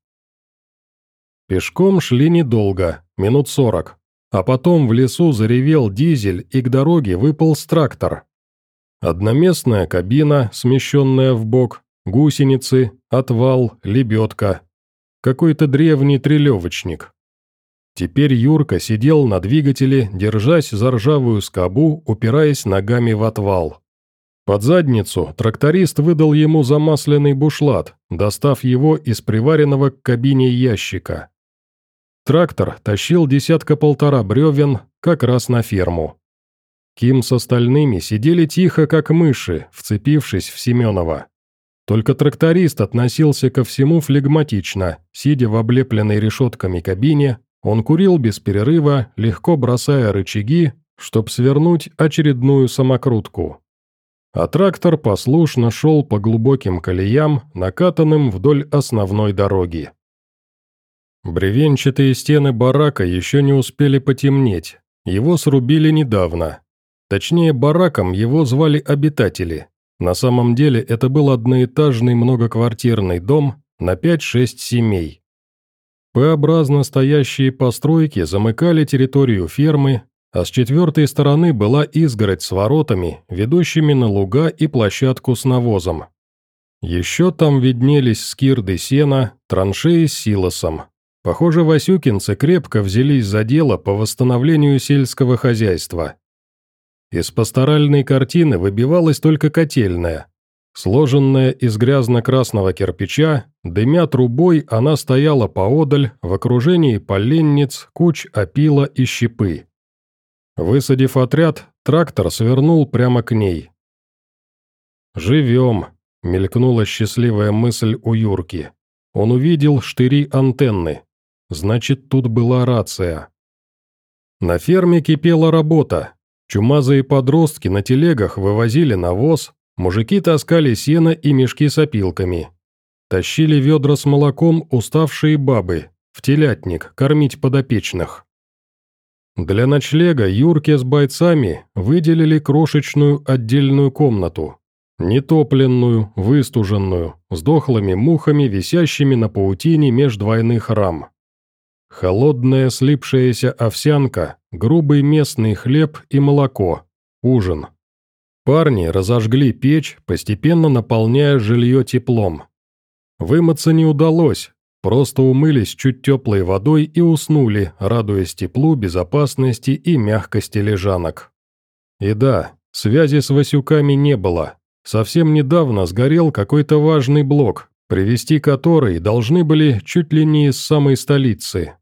Пешком шли недолго, минут сорок, а потом в лесу заревел дизель, и к дороге выполз трактор. Одноместная кабина, смещенная вбок, гусеницы, отвал, лебедка. Какой-то древний трелевочник. Теперь Юрка сидел на двигателе, держась за ржавую скобу, упираясь ногами в отвал. Под задницу тракторист выдал ему замасленный бушлат, достав его из приваренного к кабине ящика. Трактор тащил десятка-полтора бревен как раз на ферму. Ким с остальными сидели тихо, как мыши, вцепившись в Семенова. Только тракторист относился ко всему флегматично, сидя в облепленной решетками кабине, он курил без перерыва, легко бросая рычаги, чтоб свернуть очередную самокрутку. А трактор послушно шел по глубоким колеям, накатанным вдоль основной дороги. Бревенчатые стены барака еще не успели потемнеть, его срубили недавно. Точнее, бараком его звали обитатели. На самом деле это был одноэтажный многоквартирный дом на пять-шесть семей. П-образно стоящие постройки замыкали территорию фермы, а с четвертой стороны была изгородь с воротами, ведущими на луга и площадку с навозом. Еще там виднелись скирды сена, траншеи с силосом. Похоже, васюкинцы крепко взялись за дело по восстановлению сельского хозяйства. Из пасторальной картины выбивалась только котельная. Сложенная из грязно-красного кирпича, дымя трубой, она стояла поодаль, в окружении поленниц, куч опила и щепы. Высадив отряд, трактор свернул прямо к ней. «Живем», — мелькнула счастливая мысль у Юрки. Он увидел штыри антенны. Значит, тут была рация. На ферме кипела работа. Чумазые подростки на телегах вывозили навоз, мужики таскали сено и мешки с опилками. Тащили ведра с молоком уставшие бабы, в телятник, кормить подопечных. Для ночлега Юрке с бойцами выделили крошечную отдельную комнату. Нетопленную, выстуженную, с дохлыми мухами, висящими на паутине меж двойных рам. Холодная слипшаяся овсянка, грубый местный хлеб и молоко. Ужин. Парни разожгли печь, постепенно наполняя жилье теплом. Вымыться не удалось, просто умылись чуть теплой водой и уснули, радуясь теплу, безопасности и мягкости лежанок. И да, связи с Васюками не было. Совсем недавно сгорел какой-то важный блок, привезти который должны были чуть ли не из самой столицы.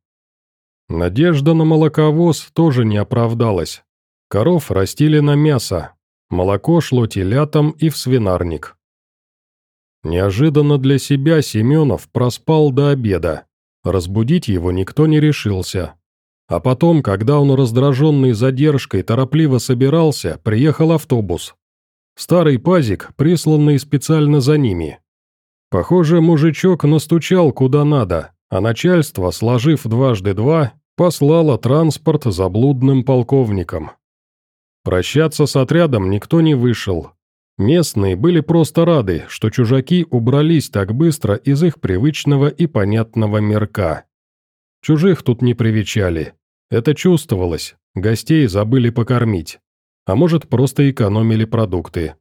Надежда на молоковоз тоже не оправдалась. Коров растили на мясо, молоко шло телятам и в свинарник. Неожиданно для себя Семенов проспал до обеда. Разбудить его никто не решился. А потом, когда он, раздраженный задержкой, торопливо собирался, приехал автобус. Старый пазик, присланный специально за ними. Похоже, мужичок настучал куда надо, а начальство, сложив дважды два, послало транспорт за блудным полковником. Прощаться с отрядом никто не вышел. Местные были просто рады, что чужаки убрались так быстро из их привычного и понятного мирка. Чужих тут не привечали. Это чувствовалось, гостей забыли покормить. А может, просто экономили продукты.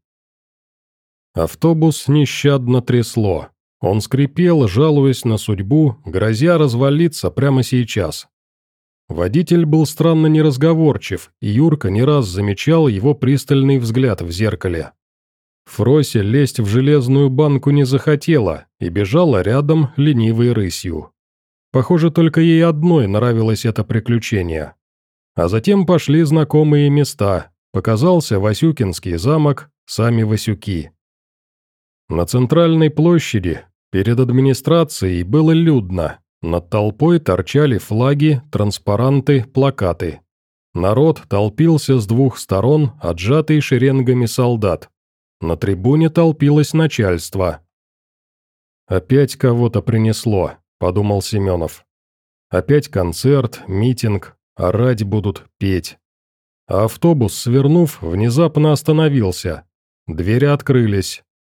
Автобус нещадно трясло. Он скрипел, жалуясь на судьбу, грозя развалиться прямо сейчас. Водитель был странно неразговорчив, и Юрка не раз замечал его пристальный взгляд в зеркале. Фрося лезть в железную банку не захотела и бежала рядом ленивой рысью. Похоже, только ей одной нравилось это приключение. А затем пошли знакомые места, показался Васюкинский замок, сами Васюки. На центральной площади, перед администрацией, было людно. Над толпой торчали флаги, транспаранты, плакаты. Народ толпился с двух сторон, отжатый шеренгами солдат. На трибуне толпилось начальство. «Опять кого-то принесло», — подумал Семенов. «Опять концерт, митинг, орать будут, петь». А автобус, свернув, внезапно остановился. Двери открылись.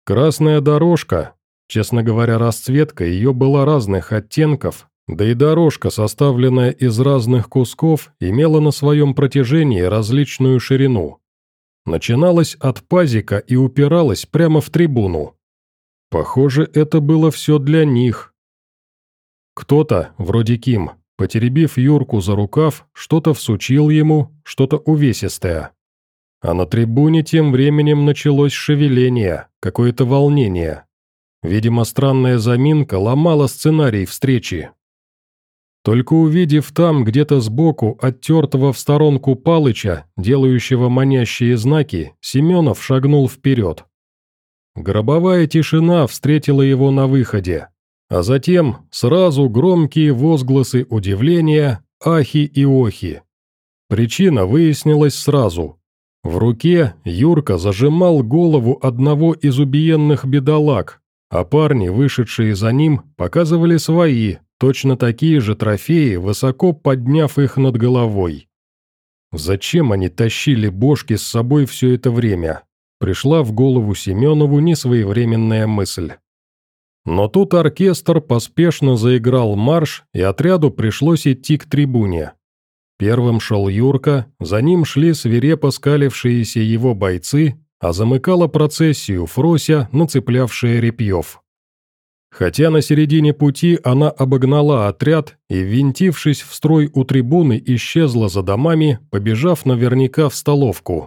Красная дорожка, честно говоря, расцветка ее была разных оттенков, да и дорожка, составленная из разных кусков, имела на своем протяжении различную ширину. Начиналась от пазика и упиралась прямо в трибуну. Похоже, это было все для них. Кто-то, вроде Ким, потеребив Юрку за рукав, что-то всучил ему, что-то увесистое. А на трибуне тем временем началось шевеление, какое-то волнение. Видимо, странная заминка ломала сценарий встречи. Только увидев там, где-то сбоку, оттертого в сторонку Палыча, делающего манящие знаки, Семенов шагнул вперед. Гробовая тишина встретила его на выходе, а затем сразу громкие возгласы удивления, ахи и охи. Причина выяснилась сразу. В руке Юрка зажимал голову одного из убиенных бедолаг, а парни, вышедшие за ним, показывали свои, точно такие же трофеи, высоко подняв их над головой. Зачем они тащили бошки с собой все это время? Пришла в голову Семенову несвоевременная мысль. Но тут оркестр поспешно заиграл марш, и отряду пришлось идти к трибуне. Первым шел Юрка, за ним шли свирепо скалившиеся его бойцы, а замыкала процессию Фрося, нацеплявшая репьев. Хотя на середине пути она обогнала отряд и, ввинтившись в строй у трибуны, исчезла за домами, побежав наверняка в столовку.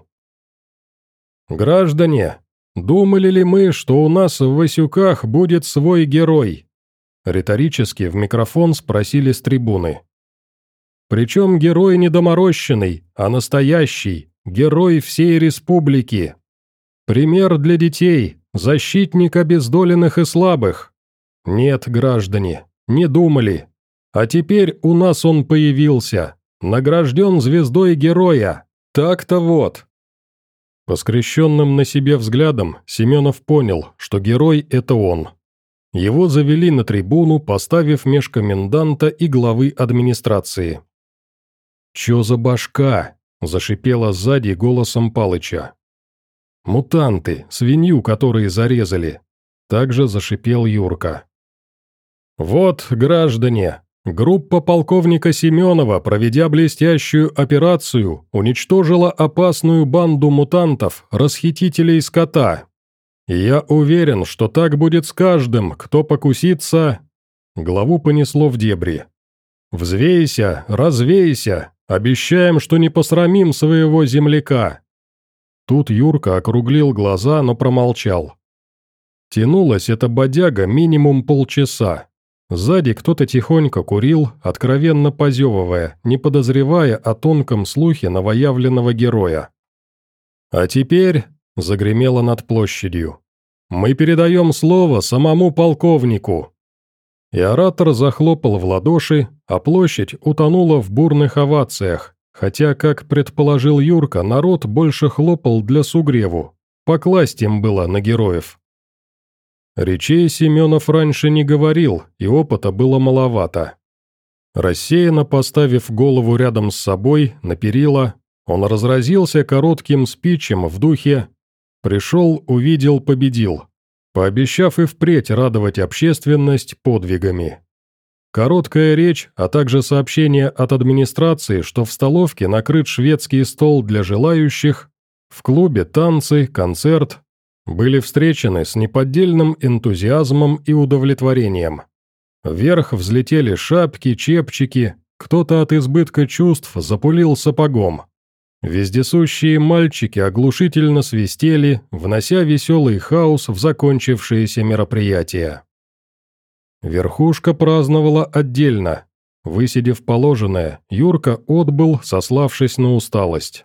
«Граждане, думали ли мы, что у нас в Васюках будет свой герой?» Риторически в микрофон спросили с трибуны. «Причем герой не доморощенный, а настоящий, герой всей республики. Пример для детей, защитник обездоленных и слабых. Нет, граждане, не думали. А теперь у нас он появился, награжден звездой героя. Так-то вот». По скрещенным на себе взглядам Семенов понял, что герой – это он. Его завели на трибуну, поставив меж коменданта и главы администрации. «Чё за башка?» – зашипела сзади голосом Палыча. «Мутанты, свинью, которые зарезали», – также зашипел Юрка. «Вот, граждане, группа полковника Семенова, проведя блестящую операцию, уничтожила опасную банду мутантов, расхитителей скота. И я уверен, что так будет с каждым, кто покусится...» Главу понесло в дебри. «Взвейся, развейся, обещаем, что не посрамим своего земляка». Тут Юрка округлил глаза, но промолчал. Тянулась эта бодяга минимум полчаса. Сзади кто-то тихонько курил, откровенно позевывая, не подозревая о тонком слухе новоявленного героя. «А теперь», — загремело над площадью, — «мы передаем слово самому полковнику». И оратор захлопал в ладоши, а площадь утонула в бурных овациях, хотя, как предположил Юрка, народ больше хлопал для сугреву, покласть им было на героев. Речей Семенов раньше не говорил, и опыта было маловато. Рассеянно поставив голову рядом с собой, на перила, он разразился коротким спичем в духе «Пришел, увидел, победил», пообещав и впредь радовать общественность подвигами. Короткая речь, а также сообщение от администрации, что в столовке накрыт шведский стол для желающих, в клубе танцы, концерт, были встречены с неподдельным энтузиазмом и удовлетворением. Вверх взлетели шапки, чепчики, кто-то от избытка чувств запулил сапогом. Вездесущие мальчики оглушительно свистели, внося веселый хаос в закончившееся мероприятие. Верхушка праздновала отдельно. Высидев положенное, Юрка отбыл, сославшись на усталость.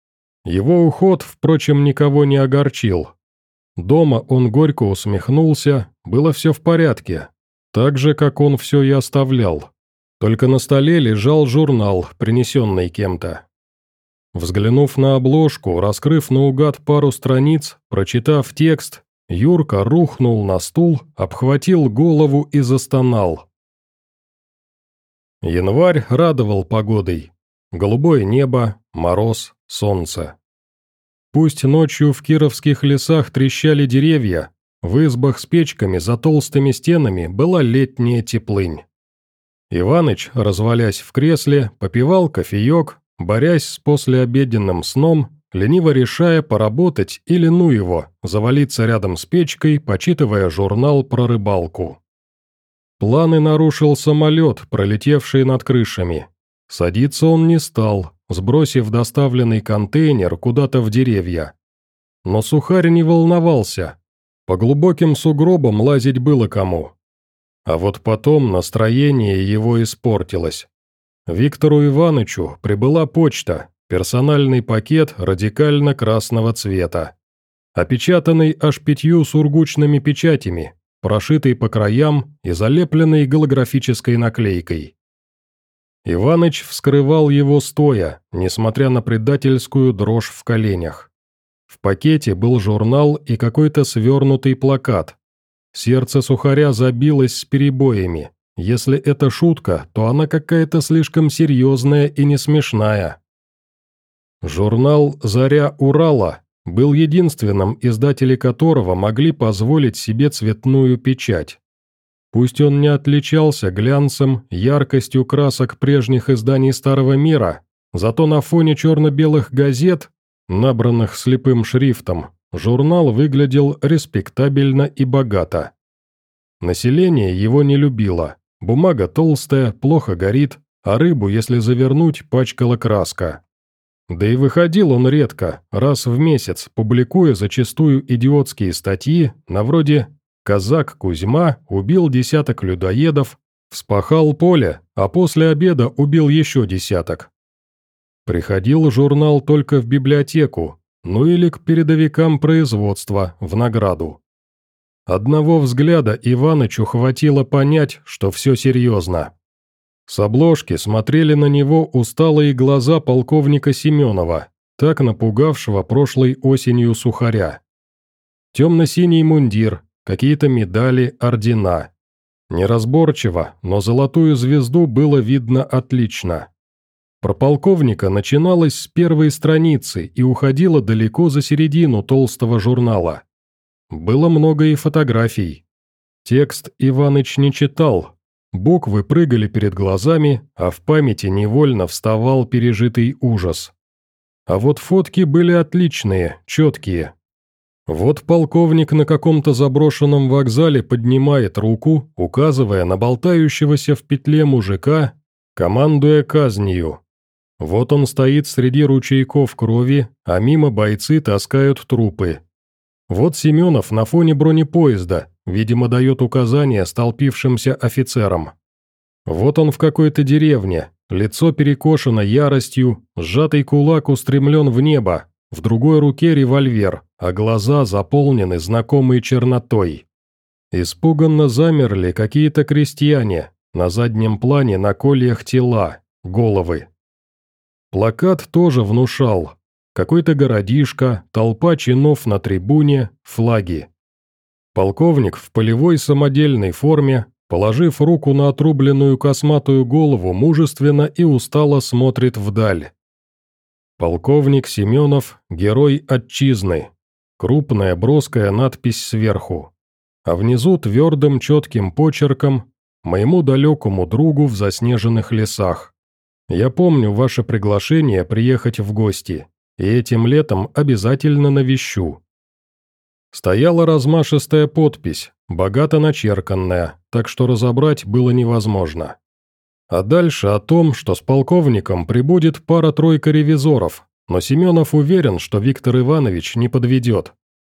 Его уход, впрочем, никого не огорчил. Дома он горько усмехнулся, было все в порядке, так же, как он все и оставлял. Только на столе лежал журнал, принесенный кем-то. Взглянув на обложку, раскрыв наугад пару страниц, прочитав текст, Юрка рухнул на стул, обхватил голову и застонал. Январь радовал погодой. Голубое небо, мороз, солнце. Пусть ночью в кировских лесах трещали деревья, В избах с печками за толстыми стенами была летняя теплынь. Иваныч, развалясь в кресле, попивал кофеек, борясь с послеобеденным сном, лениво решая поработать или ну его, завалиться рядом с печкой, почитывая журнал про рыбалку. Планы нарушил самолет, пролетевший над крышами. Садиться он не стал, сбросив доставленный контейнер куда-то в деревья. Но Сухарь не волновался. По глубоким сугробам лазить было кому. А вот потом настроение его испортилось. Виктору Иванычу прибыла почта, персональный пакет радикально красного цвета. Опечатанный аж пятью сургучными печатями, прошитый по краям и залепленный голографической наклейкой. Иваныч вскрывал его стоя, несмотря на предательскую дрожь в коленях. В пакете был журнал и какой-то свернутый плакат. Сердце Сухаря забилось с перебоями. Если это шутка, то она какая-то слишком серьезная и не смешная. Журнал «Заря Урала» был единственным, издатели которого могли позволить себе цветную печать. Пусть он не отличался глянцем, яркостью красок прежних изданий Старого Мира, зато на фоне черно-белых газет, набранных слепым шрифтом, журнал выглядел респектабельно и богато. Население его не любило. Бумага толстая, плохо горит, а рыбу, если завернуть, пачкала краска. Да и выходил он редко, раз в месяц, публикуя зачастую идиотские статьи, на вроде «Казак Кузьма убил десяток людоедов, вспахал поле, а после обеда убил еще десяток». Приходил журнал только в библиотеку, ну или к передовикам производства, в награду. Одного взгляда Иванычу хватило понять, что все серьезно. С обложки смотрели на него усталые глаза полковника Семенова, так напугавшего прошлой осенью Сухаря. Темно-синий мундир, какие-то медали, ордена. Неразборчиво, но золотую звезду было видно отлично. Про полковника начиналось с первой страницы и уходило далеко за середину толстого журнала. Было много и фотографий. Текст Иваныч не читал. Буквы прыгали перед глазами, а в памяти невольно вставал пережитый ужас. А вот фотки были отличные, четкие. Вот полковник на каком-то заброшенном вокзале поднимает руку, указывая на болтающегося в петле мужика, командуя казнью. Вот он стоит среди ручейков крови, а мимо бойцы таскают трупы. Вот Семенов на фоне бронепоезда, видимо, дает указания столпившимся офицерам. Вот он в какой-то деревне, лицо перекошено яростью, сжатый кулак устремлен в небо, в другой руке револьвер, а глаза заполнены знакомой чернотой. Испуганно замерли какие-то крестьяне, на заднем плане на кольях тела, головы. Плакат тоже внушал. Какой-то городишко, толпа чинов на трибуне, флаги. Полковник в полевой самодельной форме, положив руку на отрубленную косматую голову, мужественно и устало смотрит вдаль. Полковник Семенов – герой отчизны. Крупная броская надпись сверху. А внизу твердым четким почерком «Моему далекому другу в заснеженных лесах. Я помню ваше приглашение приехать в гости. И этим летом обязательно навещу». Стояла размашистая подпись, богато начерканная, так что разобрать было невозможно. А дальше о том, что с полковником прибудет пара-тройка ревизоров, но Семенов уверен, что Виктор Иванович не подведет.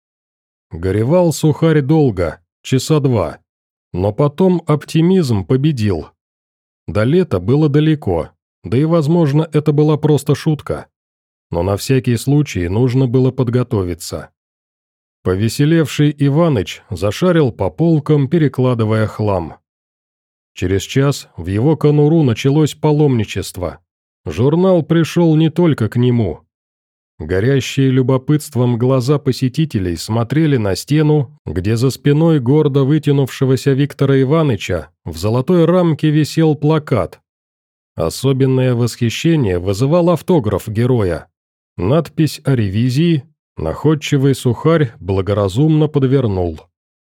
Горевал Сухарь долго, часа два, но потом оптимизм победил. До лета было далеко, да и, возможно, это была просто шутка. Но на всякий случай нужно было подготовиться. Повеселевший Иваныч зашарил по полкам, перекладывая хлам. Через час в его конуру началось паломничество. Журнал пришел не только к нему. Горящие любопытством глаза посетителей смотрели на стену, где за спиной гордо вытянувшегося Виктора Иваныча в золотой рамке висел плакат. Особенное восхищение вызывал автограф героя. Надпись о ревизии находчивый Сухарь благоразумно подвернул.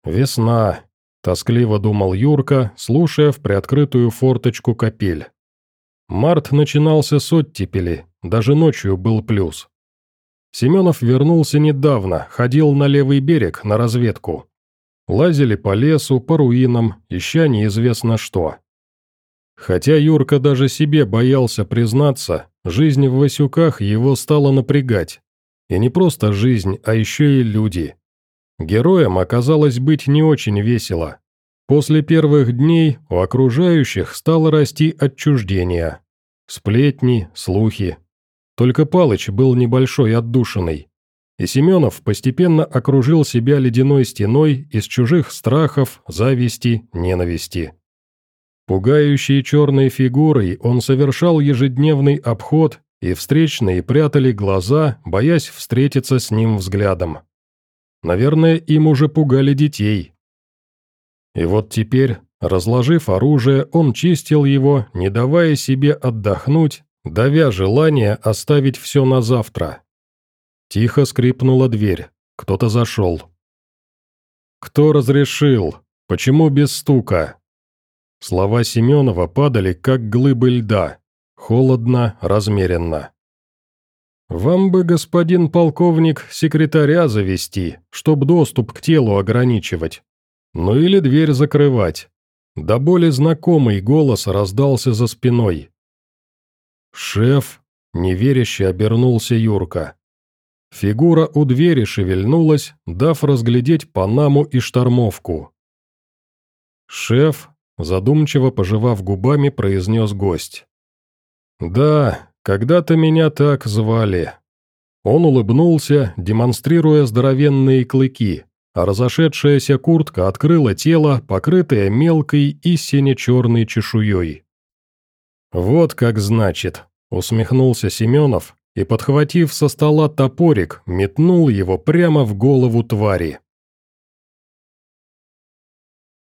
«Весна», — тоскливо думал Юрка, слушая в приоткрытую форточку капель. Март начинался с оттепели, даже ночью был плюс. Семенов вернулся недавно, ходил на левый берег на разведку. Лазили по лесу, по руинам, ища неизвестно что. Хотя Юрка даже себе боялся признаться, жизнь в Васюках его стала напрягать. И не просто жизнь, а еще и люди. Героям оказалось быть не очень весело. После первых дней у окружающих стало расти отчуждение. Сплетни, слухи. Только Палыч был небольшой отдушиной. И Семенов постепенно окружил себя ледяной стеной из чужих страхов, зависти, ненависти. Пугающей черной фигурой он совершал ежедневный обход, и встречные прятали глаза, боясь встретиться с ним взглядом. Наверное, им уже пугали детей. И вот теперь, разложив оружие, он чистил его, не давая себе отдохнуть, давя желание оставить все на завтра. Тихо скрипнула дверь. Кто-то зашел. «Кто разрешил? Почему без стука?» Слова Семенова падали, как глыбы льда. Холодно, размеренно. «Вам бы, господин полковник, секретаря завести, чтоб доступ к телу ограничивать. Ну или дверь закрывать». До боли знакомый голос раздался за спиной. «Шеф», — неверяще обернулся Юрка. Фигура у двери шевельнулась, дав разглядеть панаму и штормовку. «Шеф», — задумчиво пожевав губами, произнес гость. «Да, когда-то меня так звали». Он улыбнулся, демонстрируя здоровенные клыки, а разошедшаяся куртка открыла тело, покрытое мелкой и сине-черной чешуей. «Вот как значит», — усмехнулся Семенов и, подхватив со стола топорик, метнул его прямо в голову твари.